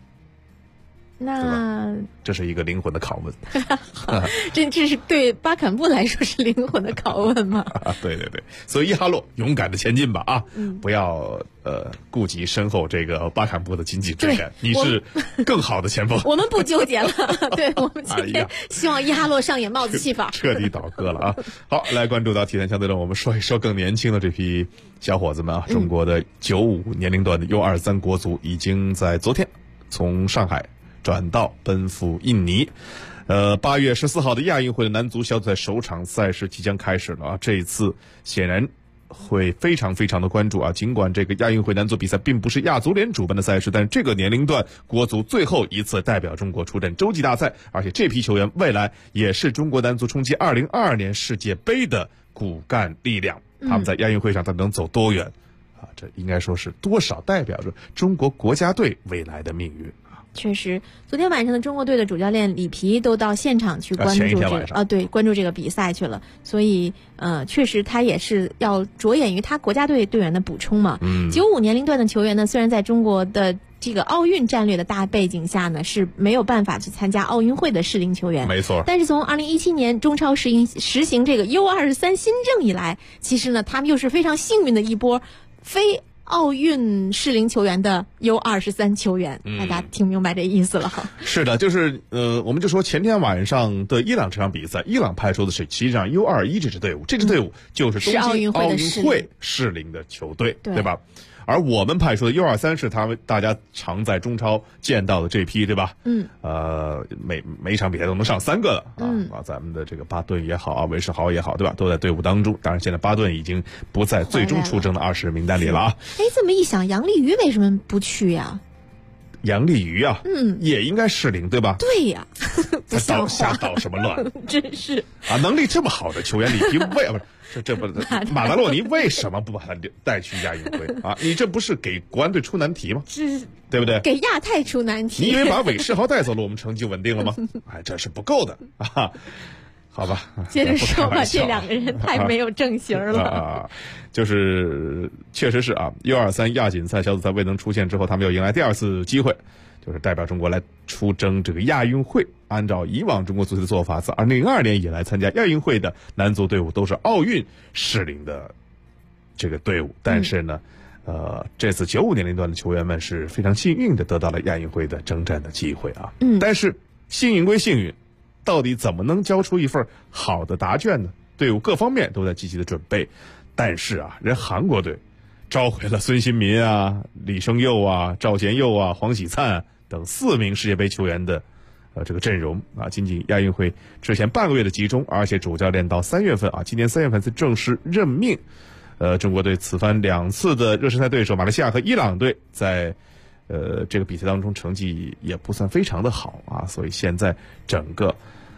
那这是一个灵魂的拷问。 这是对巴坎布来说是灵魂的拷问吗？ 对，所以伊哈洛勇敢的前进吧啊！不要顾及身后这个巴坎布的经济追赶，你是更好的前锋。 我们不纠结了，对，我们今天希望伊哈洛上演帽子戏法， 彻底倒戈了啊！好，来关注到体坛相对论，我们说一说更年轻的这批小伙子们啊，中国的95年龄段的 U23国足已经在昨天从上海转到奔赴印尼。8月14号的亚运会的男足小组赛首场赛事即将开始了啊！这一次显然会非常的关注啊！尽管这个亚运会男足比赛并不是亚足联主办的赛事，但是这个年龄段国足最后一次代表中国出战洲际大赛，而且这批球员未来也是中国男足冲击2022年世界杯的骨干力量。他们在亚运会上他能走多远啊？这应该说是多少代表着中国国家队未来的命运。 确实，昨天晚上的中国队的主教练里皮都到现场去关注关注这个比赛去了，所以确实他也是要着眼于他国家队队员的补充嘛。95年龄段的球员呢，虽然在中国的这个奥运战略的大背景下呢，是没有办法去参加奥运会的适龄球员， 没错。 但是从2017年中超实行这个 U23 新政以来，其实呢，他们又是非常幸运的一波非奥运适龄球员的 U23 球员，大家听明白这意思了哈？ 是的，就是我们就说前天晚上的伊朗这场比赛，伊朗派出的是实际上 U21这支队伍，这支队伍就是东京奥运会适龄的球队，对吧？而我们派出的 U23是他们大家常在中超见到的这批，对吧？每一场比赛都能上3个了啊！咱们的这个巴顿也好啊，韦世豪也好，对吧？都在队伍当中。当然，现在巴顿已经不在最终出征的20人名单里了啊！ 这么一想，杨立瑜为什么不去呀？ 杨立瑜啊，也应该适龄，对吧？ 对呀， 瞎捣什么乱？ 真是啊！能力这么好的球员，里皮这不马达洛尼为什么不把他带去亚运会啊？你这不是给国安队出难题吗？对不对？ 给亚太出难题。 你以为把韦世豪带走了，我们成绩稳定了吗？这是不够的啊！好吧， 接着说吧，这2个人太没有正形了。 就是确实是啊 ，U23 亚锦赛小组赛未能出现之后，他们又迎来第2次机会，就是代表中国来出征这个亚运会。按照以往中国足球的做法，自2002年以来参加亚运会的男足队伍都是奥运适龄的这个队伍，但是呢，这次95年龄段的球员们是非常幸运的得到了亚运会的征战的机会啊。但是幸运归幸运，到底怎么能交出一份好的答卷呢？队伍各方面都在积极的准备，但是啊，人韩国队召回了孙兴民啊、李胜佑啊、赵贤佑啊、黄喜灿等4名世界杯球员的这个阵容啊，仅仅亚运会之前半个月的集中，而且主教练到3月份啊，今年3月份才正式任命。中国队此番2次的热身赛对手马来西亚和伊朗队在这个比赛当中成绩也不算非常的好啊，所以现在整个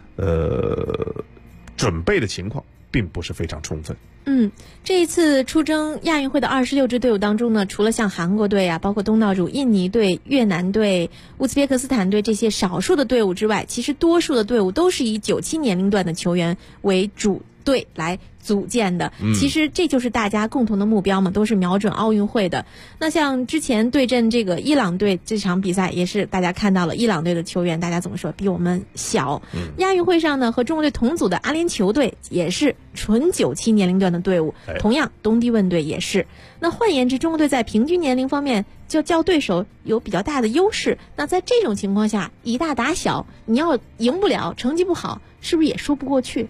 准备的情况并不是非常充分。 这一次出征亚运会的26支队伍当中呢，除了像韩国队啊，包括东道主印尼队、越南队、乌兹别克斯坦队这些少数的队伍之外，其实多数的队伍都是以97年龄段的球员为主队来组建的。其实这就是大家共同的目标嘛，都是瞄准奥运会的。那像之前对阵这个伊朗队这场比赛，也是大家看到了伊朗队的球员，大家怎么说比我们小。亚运会上呢，和中国队同组的阿联酋队也是纯97年龄段的队伍，同样东帝汶队也是。那换言之，中国队在平均年龄方面就较对手有比较大的优势。那在这种情况下，以大打小，你要赢不了，成绩不好，是不是也说不过去？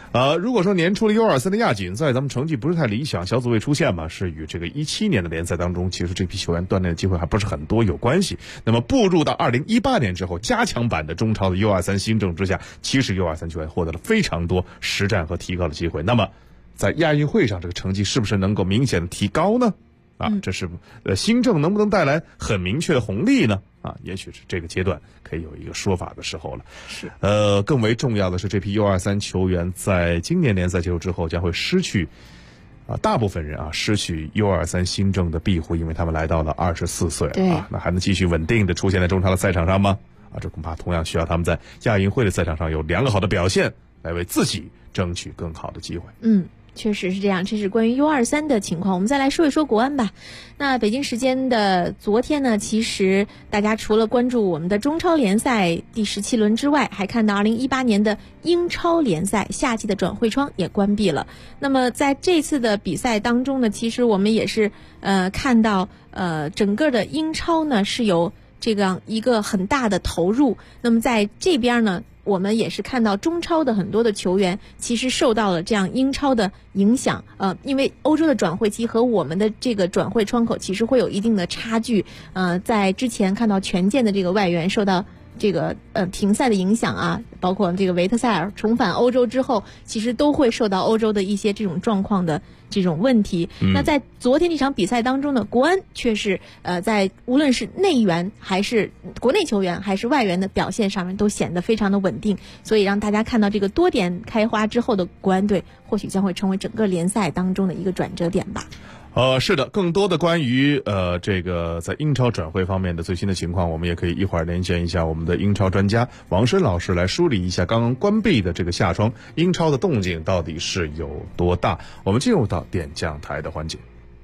如果说年初的 U23 的亚锦赛咱们成绩不是太理想，小组未出现嘛，是与这个17年的联赛当中，其实这批球员锻炼的机会还不是很多有关系。那么步入到2018年之后，加强版的中超的 U23 新政之下，其实 U23 球员获得了非常多实战和提高的机会。那么在亚运会上这个成绩是不是能够明显的提高呢？这是新政能不能带来很明确的红利呢？也许是这个阶段可以有一个说法的时候了。 是。 更为重要的是，这批 U23 球员在今年联赛结束之后将会失去大部分人失去 U23 新政的庇护，因为他们来到了24岁了那还能继续稳定的出现在中超的赛场上吗？这恐怕同样需要他们在亚运会的赛场上有良好的表现，来为自己争取更好的机会。 确实是这样，这是关于 U23 的情况。我们再来说一说国安吧。那北京时间的昨天呢，其实大家除了关注我们的中超联赛第17轮之外，还看到2018年的英超联赛夏季的转会窗也关闭了。那么在这次的比赛当中呢，其实我们也是看到整个的英超呢是有这样一个很大的投入。那么在这边呢，我们也是看到中超的很多的球员其实受到了这样英超的影响，因为欧洲的转会期和我们的这个转会窗口其实会有一定的差距。在之前看到权健的这个外援受到这个停赛的影响包括这个维特塞尔重返欧洲之后，其实都会受到欧洲的一些这种状况的这种问题。那在昨天这场比赛当中呢，国安却是在无论是内援还是国内球员还是外援的表现上面都显得非常的稳定，所以让大家看到这个多点开花之后的国安队或许将会成为整个联赛当中的一个转折点吧。 是的，更多的关于这个在英超转会方面的最新的情况，我们也可以一会儿连线一下我们的英超专家王申老师来梳理一下刚刚关闭的这个夏窗英超的动静到底是有多大。我们进入到点将台的环节，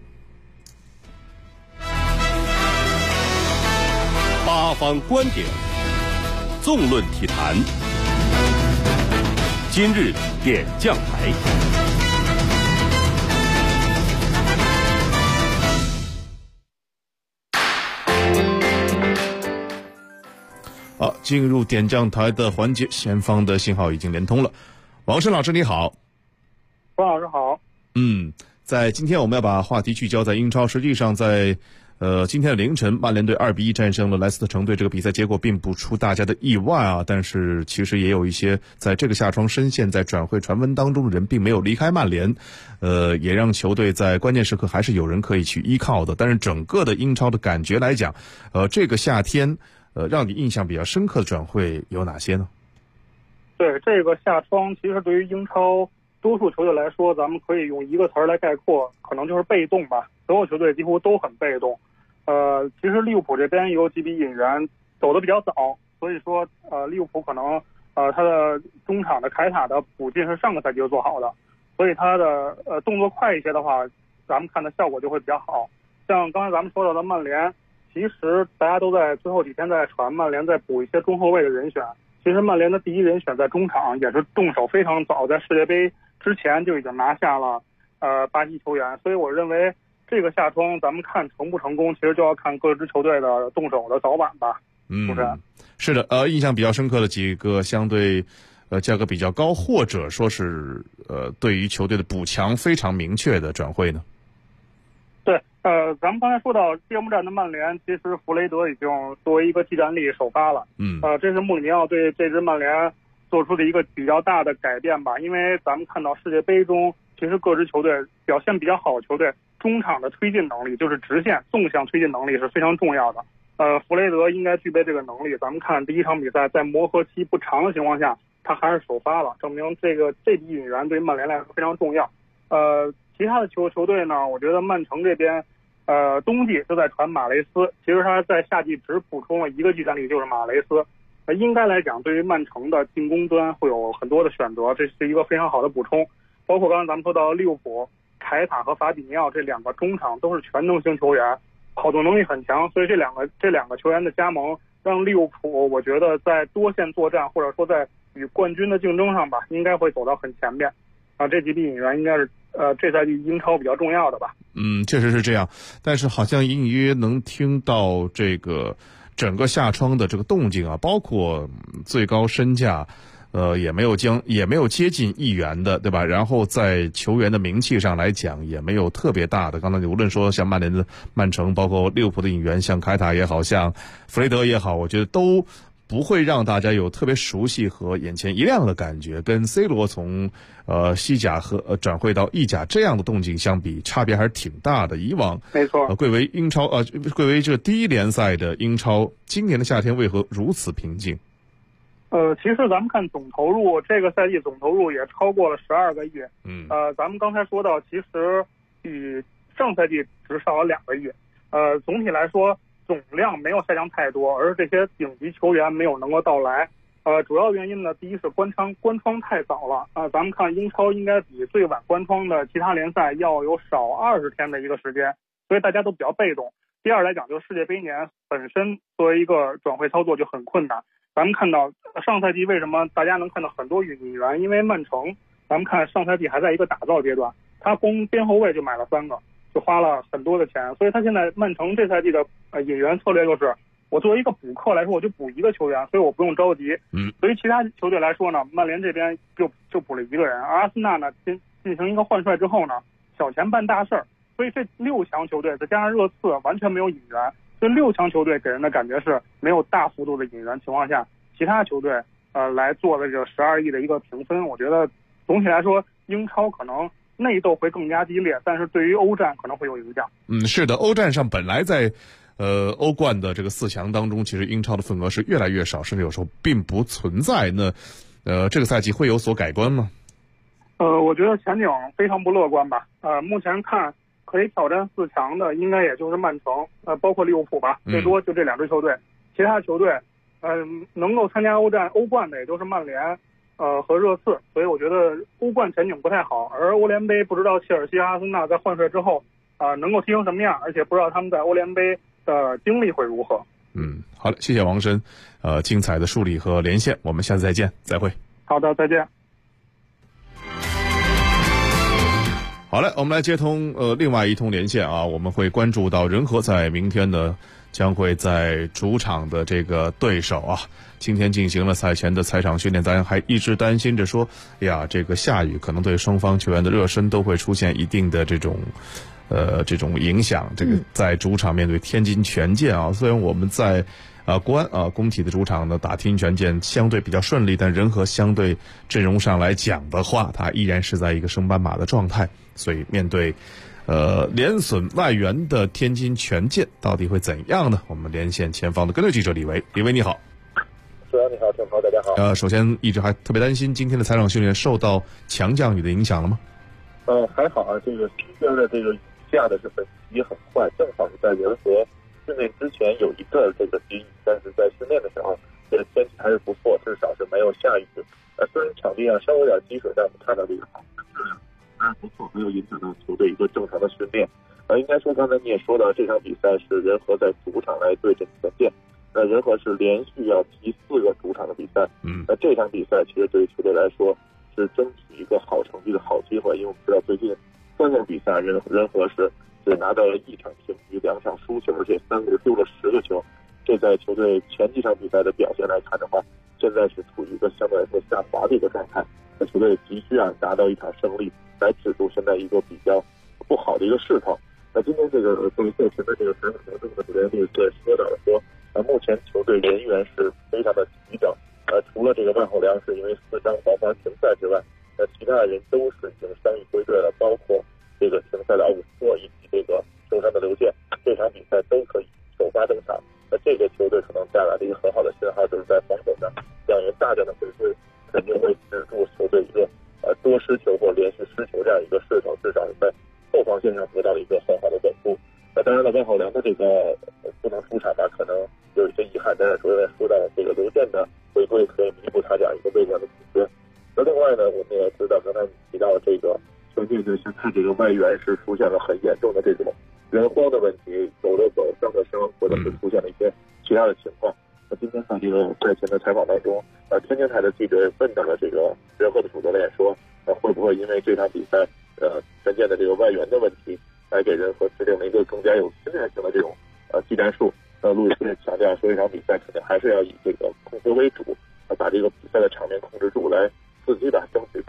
八方观点，纵论体坛，今日点将台。 好，进入点将台的环节，前方的信号已经连通了。王申老师你好。 王老师好。 在今天我们要把话题聚焦在英超，实际上在今天的凌晨，曼联队2-1战胜了莱斯特城队，这个比赛结果并不出大家的意外但是其实也有一些在这个夏窗深陷在转会传闻当中的人并没有离开曼联，也让球队在关键时刻还是有人可以去依靠的。但是整个的英超的感觉来讲，这个夏天让你印象比较深刻的转会有哪些呢？ 对，这个夏窗其实对于英超多数球队来说，咱们可以用一个词儿来概括，可能就是被动吧。所有球队几乎都很被动。其实利物浦这边有几笔引援走得比较早，所以说利物浦可能他的中场的凯塔的补进是上个赛季就做好的，所以他的动作快一些的话，咱们看的效果就会比较好。像刚才咱们说到的曼联，其实大家都在最后几天在传曼联在补一些中后卫的人选。其实曼联的第一人选在中场也是动手非常早，在世界杯之前就已经拿下了巴西球员。所以我认为这个夏窗咱们看成不成功，其实就要看各支球队的动手的早晚吧。主持人。 是的，印象比较深刻的几个相对价格比较高，或者说是对于球队的补强非常明确的转会呢？ 对，咱们刚才说到揭幕战的曼联，其实弗雷德已经作为一个技战力首发了。这是穆里尼奥对这支曼联做出的一个比较大的改变吧。因为咱们看到世界杯中，其实各支球队表现比较好的球队，中场的推进能力，就是直线纵向推进能力是非常重要的。弗雷德应该具备这个能力。咱们看第一场比赛，在磨合期不长的情况下，他还是首发了，证明这笔引援对曼联来说非常重要。其他的球队呢，我觉得曼城这边冬季就在传马雷斯，其实他在夏季只补充了一个技战力，就是马雷斯。应该来讲，对于曼城的进攻端会有很多的选择，这是一个非常好的补充。包括刚才咱们说到利物浦，凯塔和法比尼奥这两个中场都是全能型球员，跑动能力很强，所以这两个球员的加盟，让利物浦我觉得在多线作战或者说在与冠军的竞争上吧，应该会走到很前面。这几笔引援应该是这赛季英超比较重要的吧。 确实是这样，但是好像隐隐约约能听到这个整个夏窗的这个动静包括最高身价也没有接近1元的，对吧？然后在球员的名气上来讲，也没有特别大的。刚才无论说像曼联的曼城，包括利物浦的引援，像凯塔也好，像弗雷德也好，我觉得都不会让大家有特别熟悉和眼前一亮的感觉。跟 C 罗从西甲和转会到意甲这样的动静相比，差别还是挺大的。以往没错， 贵为这第一联赛的英超，今年的夏天为何如此平静？ 其实咱们看总投入，这个赛季总投入也超过了12个亿。咱们刚才说到，其实比上赛季只少了2个亿。总体来说，总量没有下降太多，而这些顶级球员没有能够到来。主要原因呢，第一是关窗太早了。咱们看英超应该比最晚关窗的其他联赛要有少20天的一个时间，所以大家都比较被动。第二来讲，就是世界杯年本身作为一个转会操作就很困难。咱们看到上赛季为什么大家能看到很多引援，因为曼城咱们看上赛季还在一个打造阶段，他光边后卫就买了3个，就花了很多的钱，所以他现在曼城这赛季的引援策略就是我作为一个补课来说，我就补1个球员，所以我不用着急。对于其他球队来说呢，曼联这边就补了1个人，而阿森纳呢进行一个换帅之后呢，小钱办大事儿，所以这6强球队再加上热刺完全没有引援。这6强球队给人的感觉是没有大幅度的引援情况下，其他球队来做了这个12亿的一个评分。我觉得总体来说，英超可能内斗会更加激烈，但是对于欧战可能会有影响。 是的，欧战上本来在欧冠的这个4强当中，其实英超的份额是越来越少，甚至有时候并不存在。那这个赛季会有所改观吗？ 我觉得前景非常不乐观吧。目前看可以挑战4强的应该也就是曼城，包括利物浦吧，最多就这2支球队。其他球队能够参加欧冠的也就是曼联和热刺，所以我觉得欧冠前景不太好。而欧联杯不知道切尔西、阿森纳在换帅之后能够踢成什么样，而且不知道他们在欧联杯的经历会如何。 好了，谢谢王申精彩的梳理和连线，我们下次再见，再会。 好的，再见。 好嘞，我们来接通另外一通连线啊，我们会关注到人和在明天呢将会在主场的这个对手啊，今天进行了赛前的踩场训练，咱还一直担心着说，哎呀，这个下雨可能对双方球员的热身都会出现一定的这种影响。这个在主场面对天津权健啊，虽然我们在国安工体的主场呢打天津权健相对比较顺利，但人和相对阵容上来讲的话，他依然是在一个升班马的状态，所以面对连损外援的天津权健到底会怎样呢？我们连线前方的跟队记者李维，李维你好。 主持人你好，郑涛大家好。 首先一直还特别担心今天的踩场训练受到强降雨的影响了吗？ 还好啊，这个今天的这个雨下的是很快，正好是在人和训练之前有一阵这个低雨，但是在训练的时候，这个天气还是不错，至少是没有下雨。虽然场地上稍微有点积水，但我们看到这个好的质量还是不错，没有影响到球队一个正常的训练。应该说刚才你也说到，这场比赛是人和在主场来对阵权健。人和是连续要踢4个主场的比赛。那这场比赛其实对于球队来说是争取一个好成绩的好机会，因为我们知道最近3个比赛人和是只拿到了1场平局，2场输球，而且3个丢了10个球。这在球队前几场比赛的表现来看的话，现在是处于一个相对来说下滑的一个状态。那球队急需拿到1场胜利来止住现在一个比较不好的一个势头。那今天这个对赛前的这个采访活动的主任律师说到了说，目前球队人员是非常的齐整，除了这个万厚良是因为4伤黄牌停赛之外，其他人都是已经伤愈归队了，包括这个停赛的奥古斯托以及这个受伤的刘健，这场比赛都可以首发登场。那这个球队可能带来的一个很好的信号，就是在防守上2员大将的回归，肯定会止住球队一个多失球或连续失球这样一个势头，至少是在后防线上得到了一个很好的稳固。那当然了，万厚良的这个不能出场吧，可能有一些遗憾，但是主任说到这个刘健的回归可以弥补他这样一个位置的空缺。那另外呢，我们也知道刚才你提到这个权健队现在这个外援是出现了很严重的这种人慌的问题，走了走伤的伤，或者是出现了一些其他的情况。那今天在这个赛前的采访当中，天津台的记者问到了这个人和的主教练说，会不会因为这场比赛权健的这个外援的问题，来给人和制定了一个更加有侵略性的这种技战术。路易斯也强调说，这场比赛肯定还是要以这个控球为主，把这个比赛的场面控制住了。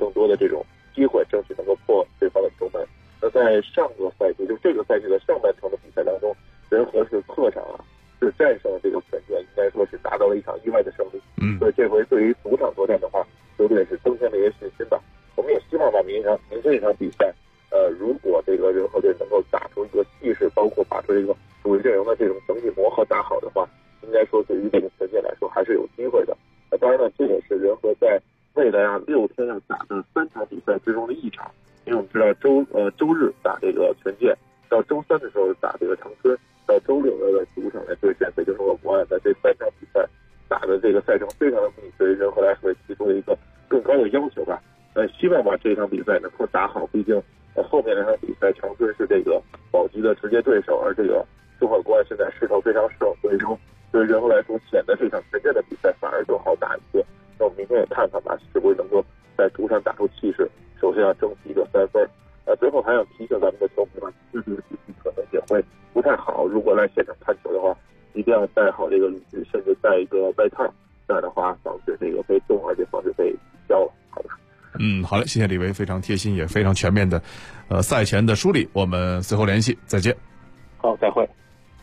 更多的这种机会，争取能够破对方的球门。那在上个赛季，就这个赛季的上半程的比赛当中，人和是客场是战胜了这个权健，应该说是达到了一场意外的胜利。所以这回对于主场作战的话，球队是增添了一些信心吧。我们也希望把明天这场比赛，如果这个人和队能够打出一个气势，包括把出这个主力阵容的这种整体磨合打好的话，应该说对于这个权健来说还是有机会的。当然呢，这也是人和在未来6天要打的3场比赛之中的一场。因为我们知道周日打这个权健，到周3的时候打这个长春，到周6的主场来对战北京中国国安的这3场比赛打的这个赛程非常的密，对于人和来说提出了一个更高的要求吧。希望把这场比赛能够打好，毕竟后面2场比赛长春是这个保级的直接对手，而这个中国国安现在势头非常盛，所以说对于人和来说显得这场权健的比赛反而更好打一些。那我们明天也看看吧，是不是能够在主场打出气势。首先要争取一个3分。最后还想提醒咱们的球迷们，这个体系可能也会不太好。如果来现场看球的话，一定要带好这个铝具，甚至带一个外套，这样的话防止这个被冻，而且防止被削了。好吧。 好嘞，谢谢李维非常贴心也非常全面的赛前的梳理。我们随后联系，再见。 好，再会。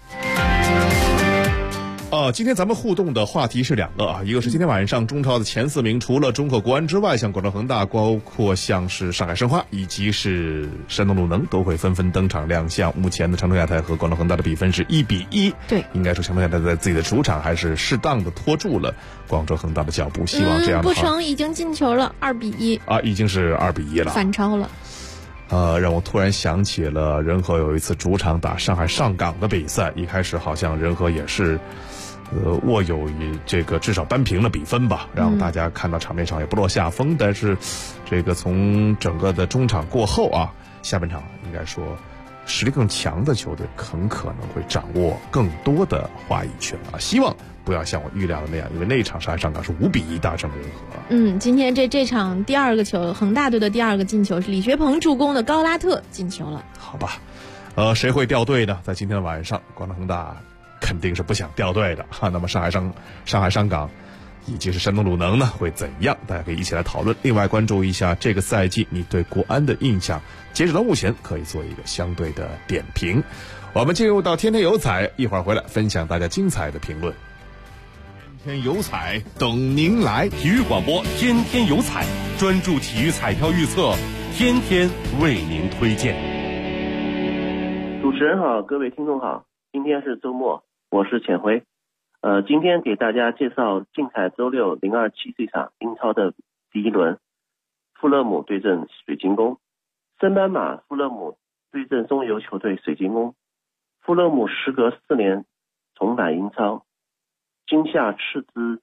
今天咱们互动的话题是2个啊，一个是今天晚上中超的前4名，除了中赫国安之外，像广州恒大，包括像是上海申花以及是山东鲁能都会纷纷登场亮相。目前的长春亚泰和广州恒大的比分是1-1，对，应该说长春亚泰在自己的主场还是适当的拖住了广州恒大的脚步，希望这样的话。 不成，已经进球了，2-1 啊，已经是2-1了， 反超了。 让我突然想起了人和有一次主场打上海上港的比赛，一开始好像人和也是握有这个至少扳平了比分吧，让大家看到场面上也不落下风。但是这个从整个的中场过后啊，下半场应该说实力更强的球队很可能会掌握更多的话语权啊。希望不要像我预料的那样，因为那一场上海上港是5-1大胜人和。 今天这场第2个球，恒大队的第2个进球是李学鹏助攻的，高拉特进球了。 好吧，谁会掉队呢？在今天的晚上，广州恒大肯定是不想掉队的哈。那么上海上港以及是山东鲁能呢会怎样？大家可以一起来讨论。另外关注一下这个赛季你对国安的印象，截止到目前可以做一个相对的点评。我们进入到天天有彩，一会儿回来分享大家精彩的评论。天天有彩等您来， 体育广播天天有彩，专注体育彩票预测，天天为您推荐。 主持人好，各位听众好，今天是周末，我是浅辉。今天给大家介绍竞彩周六027这场英超的第1轮，富勒姆对阵水晶宫。升班马富勒姆对阵中游球队水晶宫。富勒姆时隔4年重返英超，今夏斥资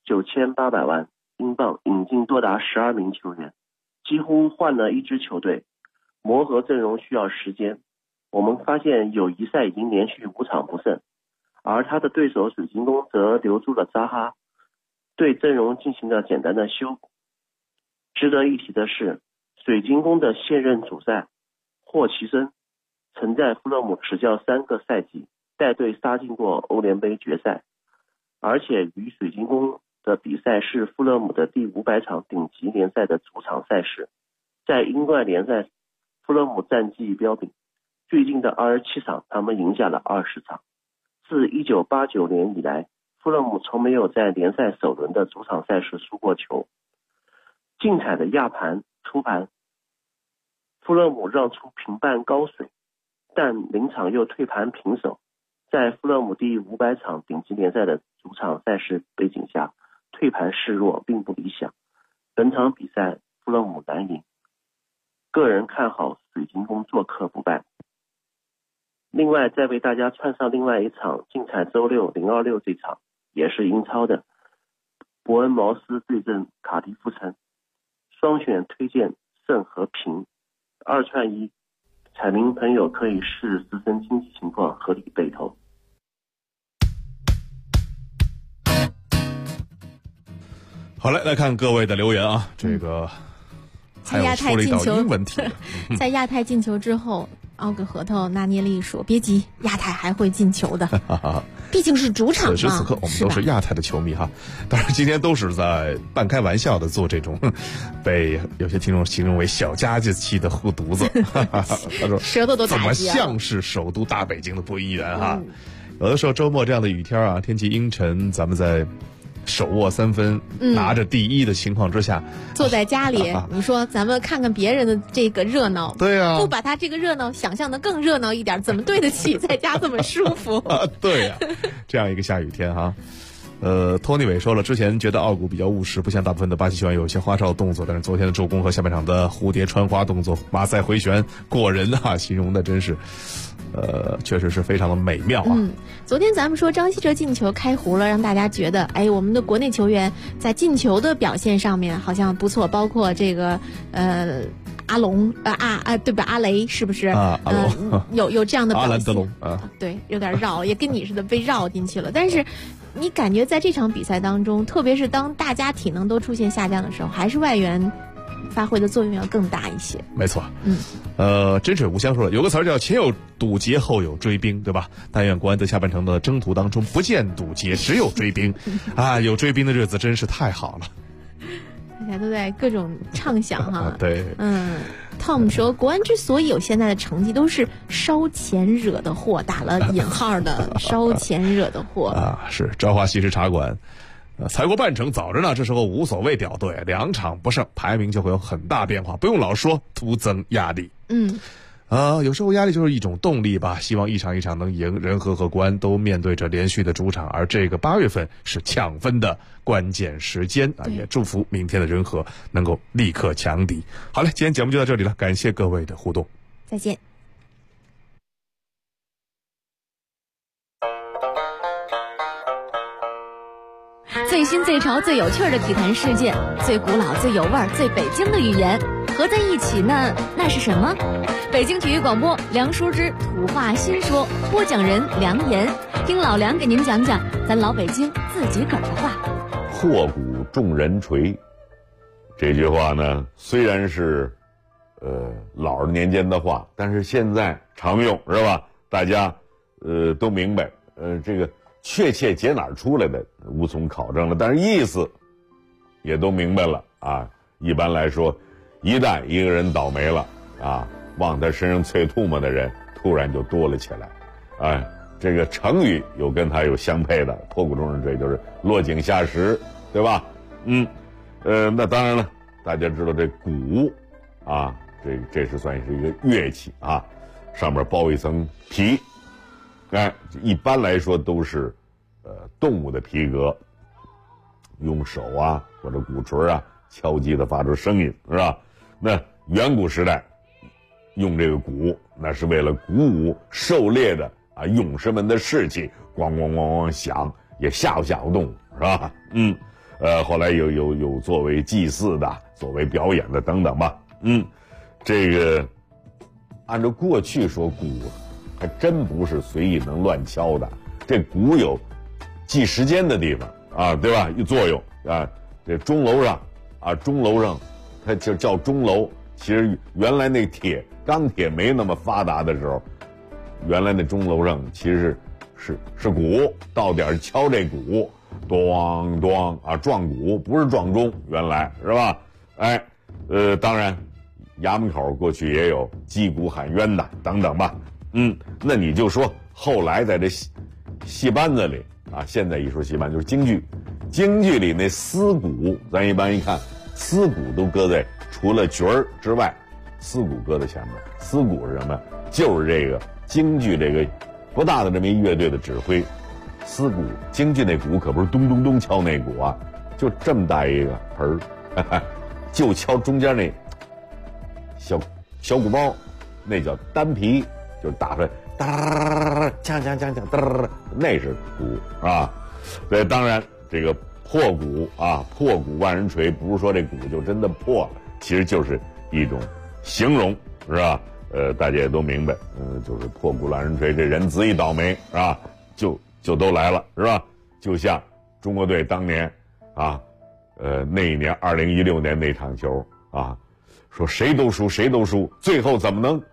9800万英镑引进多达12名球员，几乎换了一支球队，磨合阵容需要时间。我们发现友谊赛已经连续5场不胜，而他的对手水晶宫则留住了扎哈，对阵容进行了简单的修补。值得一提的是，水晶宫的现任主帅霍奇森曾在富勒姆执教3个赛季，带队杀进过欧联杯决赛，而且与水晶宫的比赛是富勒姆的第500场顶级联赛的主场赛事。在英冠联赛，富勒姆战绩彪炳，最近的27场他们赢下了20场。自1989年以来，富勒姆从没有在联赛首轮的主场赛事输过球。竞彩的亚盘初盘，富勒姆让出平半高水，但0场又退盘平手。在富勒姆第500场顶级联赛的主场赛事背景下，退盘示弱并不理想。本场比赛富勒姆难赢，个人看好水晶宫做客不败。另外再为大家串上另外一场竞彩周六026这场，也是英超的，伯恩茅斯对阵卡迪夫城，双选推荐胜和平，2串1，彩民朋友可以视自身经济情况合理备投。 好嘞，来看各位的留言啊，这个还有说了一道英文题在亚太进球之后奥格核桃拿捏力说：“别急，亚太还会进球的，毕竟是主场嘛。” 此时此刻，我们都是亚太的球迷哈。当然，今天都是在半开玩笑的做这种被有些听众形容为小家子气的护犊子。他说：“ 舌头都怎么打结了像是首都大北京的播音员哈？”有的时候周末这样的雨天啊，天气阴沉，咱们在手握3分，拿着第一的情况之下， 坐在家里，你说咱们看看别人的这个热闹， 对啊， 不把他这个热闹想象的更热闹一点，怎么对得起在家这么舒服？ 对呀，这样一个下雨天哈。托尼韦说了，之前觉得奥古比较务实，不像大部分的巴西球员有一些花哨动作，但是昨天的助攻和下半场的蝴蝶穿花动作、马赛回旋过人啊，形容的真是，确实是非常的美妙啊。 昨天咱们说张稀哲进球开胡了，让大家觉得，哎，我们的国内球员在进球的表现上面好像不错，包括这个阿龙对吧？阿雷是不是？有这样的表现。 阿兰德龙啊， 对，有点绕，也跟你似的被绕进去了。但是你感觉在这场比赛当中，特别是当大家体能都出现下降的时候，还是外援发挥的作用要更大一些。 没错，真水无香说了，有个词儿叫前有堵截后有追兵，对吧？但愿国安在下半程的征途当中不见堵截，只有追兵啊！有追兵的日子真是太好了。 大家都在各种畅想哈。 对 ，Tom 说，国安之所以有现在的成绩，都是烧钱惹的祸，打了引号的烧钱惹的祸啊。是朝华西式茶馆。才过半程，早着呢，这时候无所谓掉队，2场不胜，排名就会有很大变化，不用老说，徒增压力。有时候压力就是一种动力吧，希望一场一场能赢。仁和和国安都面对着连续的主场，而这个8月份是抢分的关键时间啊，也祝福明天的仁和能够立刻强敌。好嘞，今天节目就到这里了，感谢各位的互动， 再见。 最新最潮最有趣的体坛事件，最古老最有味儿最北京的语言合在一起呢，那是什么？北京体育广播梁淑之土话新说，播讲人梁岩，听老梁给您讲讲咱老北京自己个儿的话。 破鼓众人锤，这句话呢虽然是老人年间的话，但是现在常用是吧？大家都明白，这个确切解哪儿出来的无从考证了，但是意思也都明白了啊。一般来说，一旦一个人倒霉了啊，往他身上啐唾沫的人突然就多了起来。哎，这个成语有跟他有相配的，破鼓众人锤就是落井下石，对吧？那当然了，大家知道这鼓啊，这是算是一个乐器啊，上面包一层皮。哎，一般来说都是动物的皮革，用手啊或者鼓槌啊敲击的发出声音，是吧？那远古时代用这个鼓，那是为了鼓舞狩猎的啊勇士们的士气，咣咣咣咣响，也吓唬动物，是吧？后来有作为祭祀的，作为表演的等等吧。这个按照过去说鼓还真不是随意能乱敲的，这鼓有记时间的地方啊，对吧？有作用啊。这钟楼上它就叫钟楼。其实原来那钢铁没那么发达的时候，原来那钟楼上其实是鼓，到点敲这鼓，咚咚啊，撞鼓不是撞钟，原来是吧？哎，当然，衙门口过去也有击鼓喊冤的等等吧。那你就说后来在这戏班子里啊，现在一说戏班就是京剧里那丝鼓，咱一般一看，丝鼓都搁在除了角儿之外，丝鼓搁在前面。丝鼓是什么？就是这个京剧这个不大的这么一乐队的指挥。丝鼓，京剧那鼓可不是咚咚咚敲那鼓啊，就这么大一个盆儿，就敲中间那小鼓包，那叫单皮。就打出来，哒，锵锵锵锵，哒，那是鼓啊。对，当然这个破鼓啊，破鼓万人锤，不是说这鼓就真的破了，其实就是一种形容，是吧？大家也都明白，就是破鼓万人锤，这人子一倒霉是吧，就都来了，是吧？就像中国队当年啊，那一年2016年那场球啊，说谁都输，最后怎么能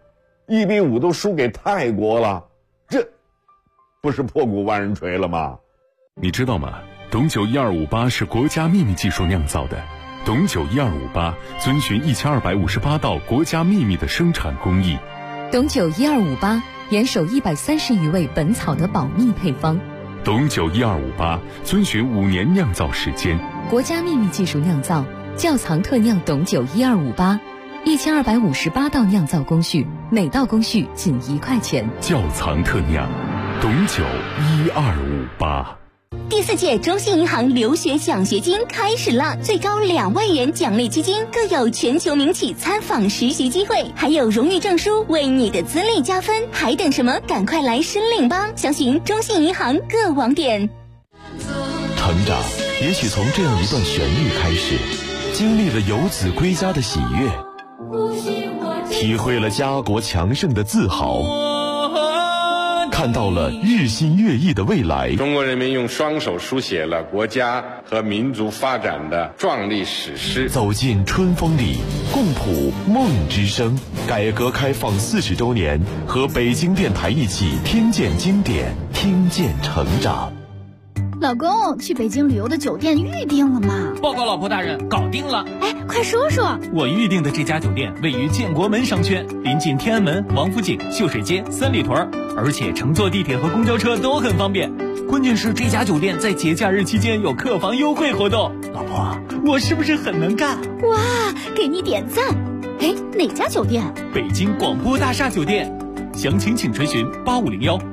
1-5都输给泰国了，这不是破鼓万人锤了吗？ 你知道吗？董酒1258是国家秘密技术酿造的。董酒1258遵循1258道国家秘密的生产工艺。 董酒1258严守130余味本草的保密配方。 董酒1258遵循5年酿造时间， 国家秘密技术酿造，窖藏特酿董酒1258，1258道酿造工序，每道工序仅1块钱。 窖藏特酿，董酒1258。 第4届中信银行留学奖学金开始了，最高2万元奖励基金，各有全球名企参访实习机会，还有荣誉证书为你的资历加分，还等什么？赶快来申领吧！详询中信银行各网点。 成长也许从这样一段旋律开始，经历了游子归家的喜悦，体会了家国强盛的自豪，看到了日新月异的未来。 中国人民用双手书写了国家和民族发展的壮丽史诗。 走进春风里，共谱梦之声。改革开放40周年，和北京电台一起听见经典，听见成长。 老公，去北京旅游的酒店预定了吗？ 报告老婆大人，搞定了。 哎，快说说。 我预定的这家酒店位于建国门商圈，临近天安门、王府井、秀水街、三里屯，而且乘坐地铁和公交车都很方便。关键是这家酒店在节假日期间有客房优惠活动。老婆，我是不是很能干？ 哇，给你点赞。哎，哪家酒店？ 北京广播大厦酒店。详情请垂询8501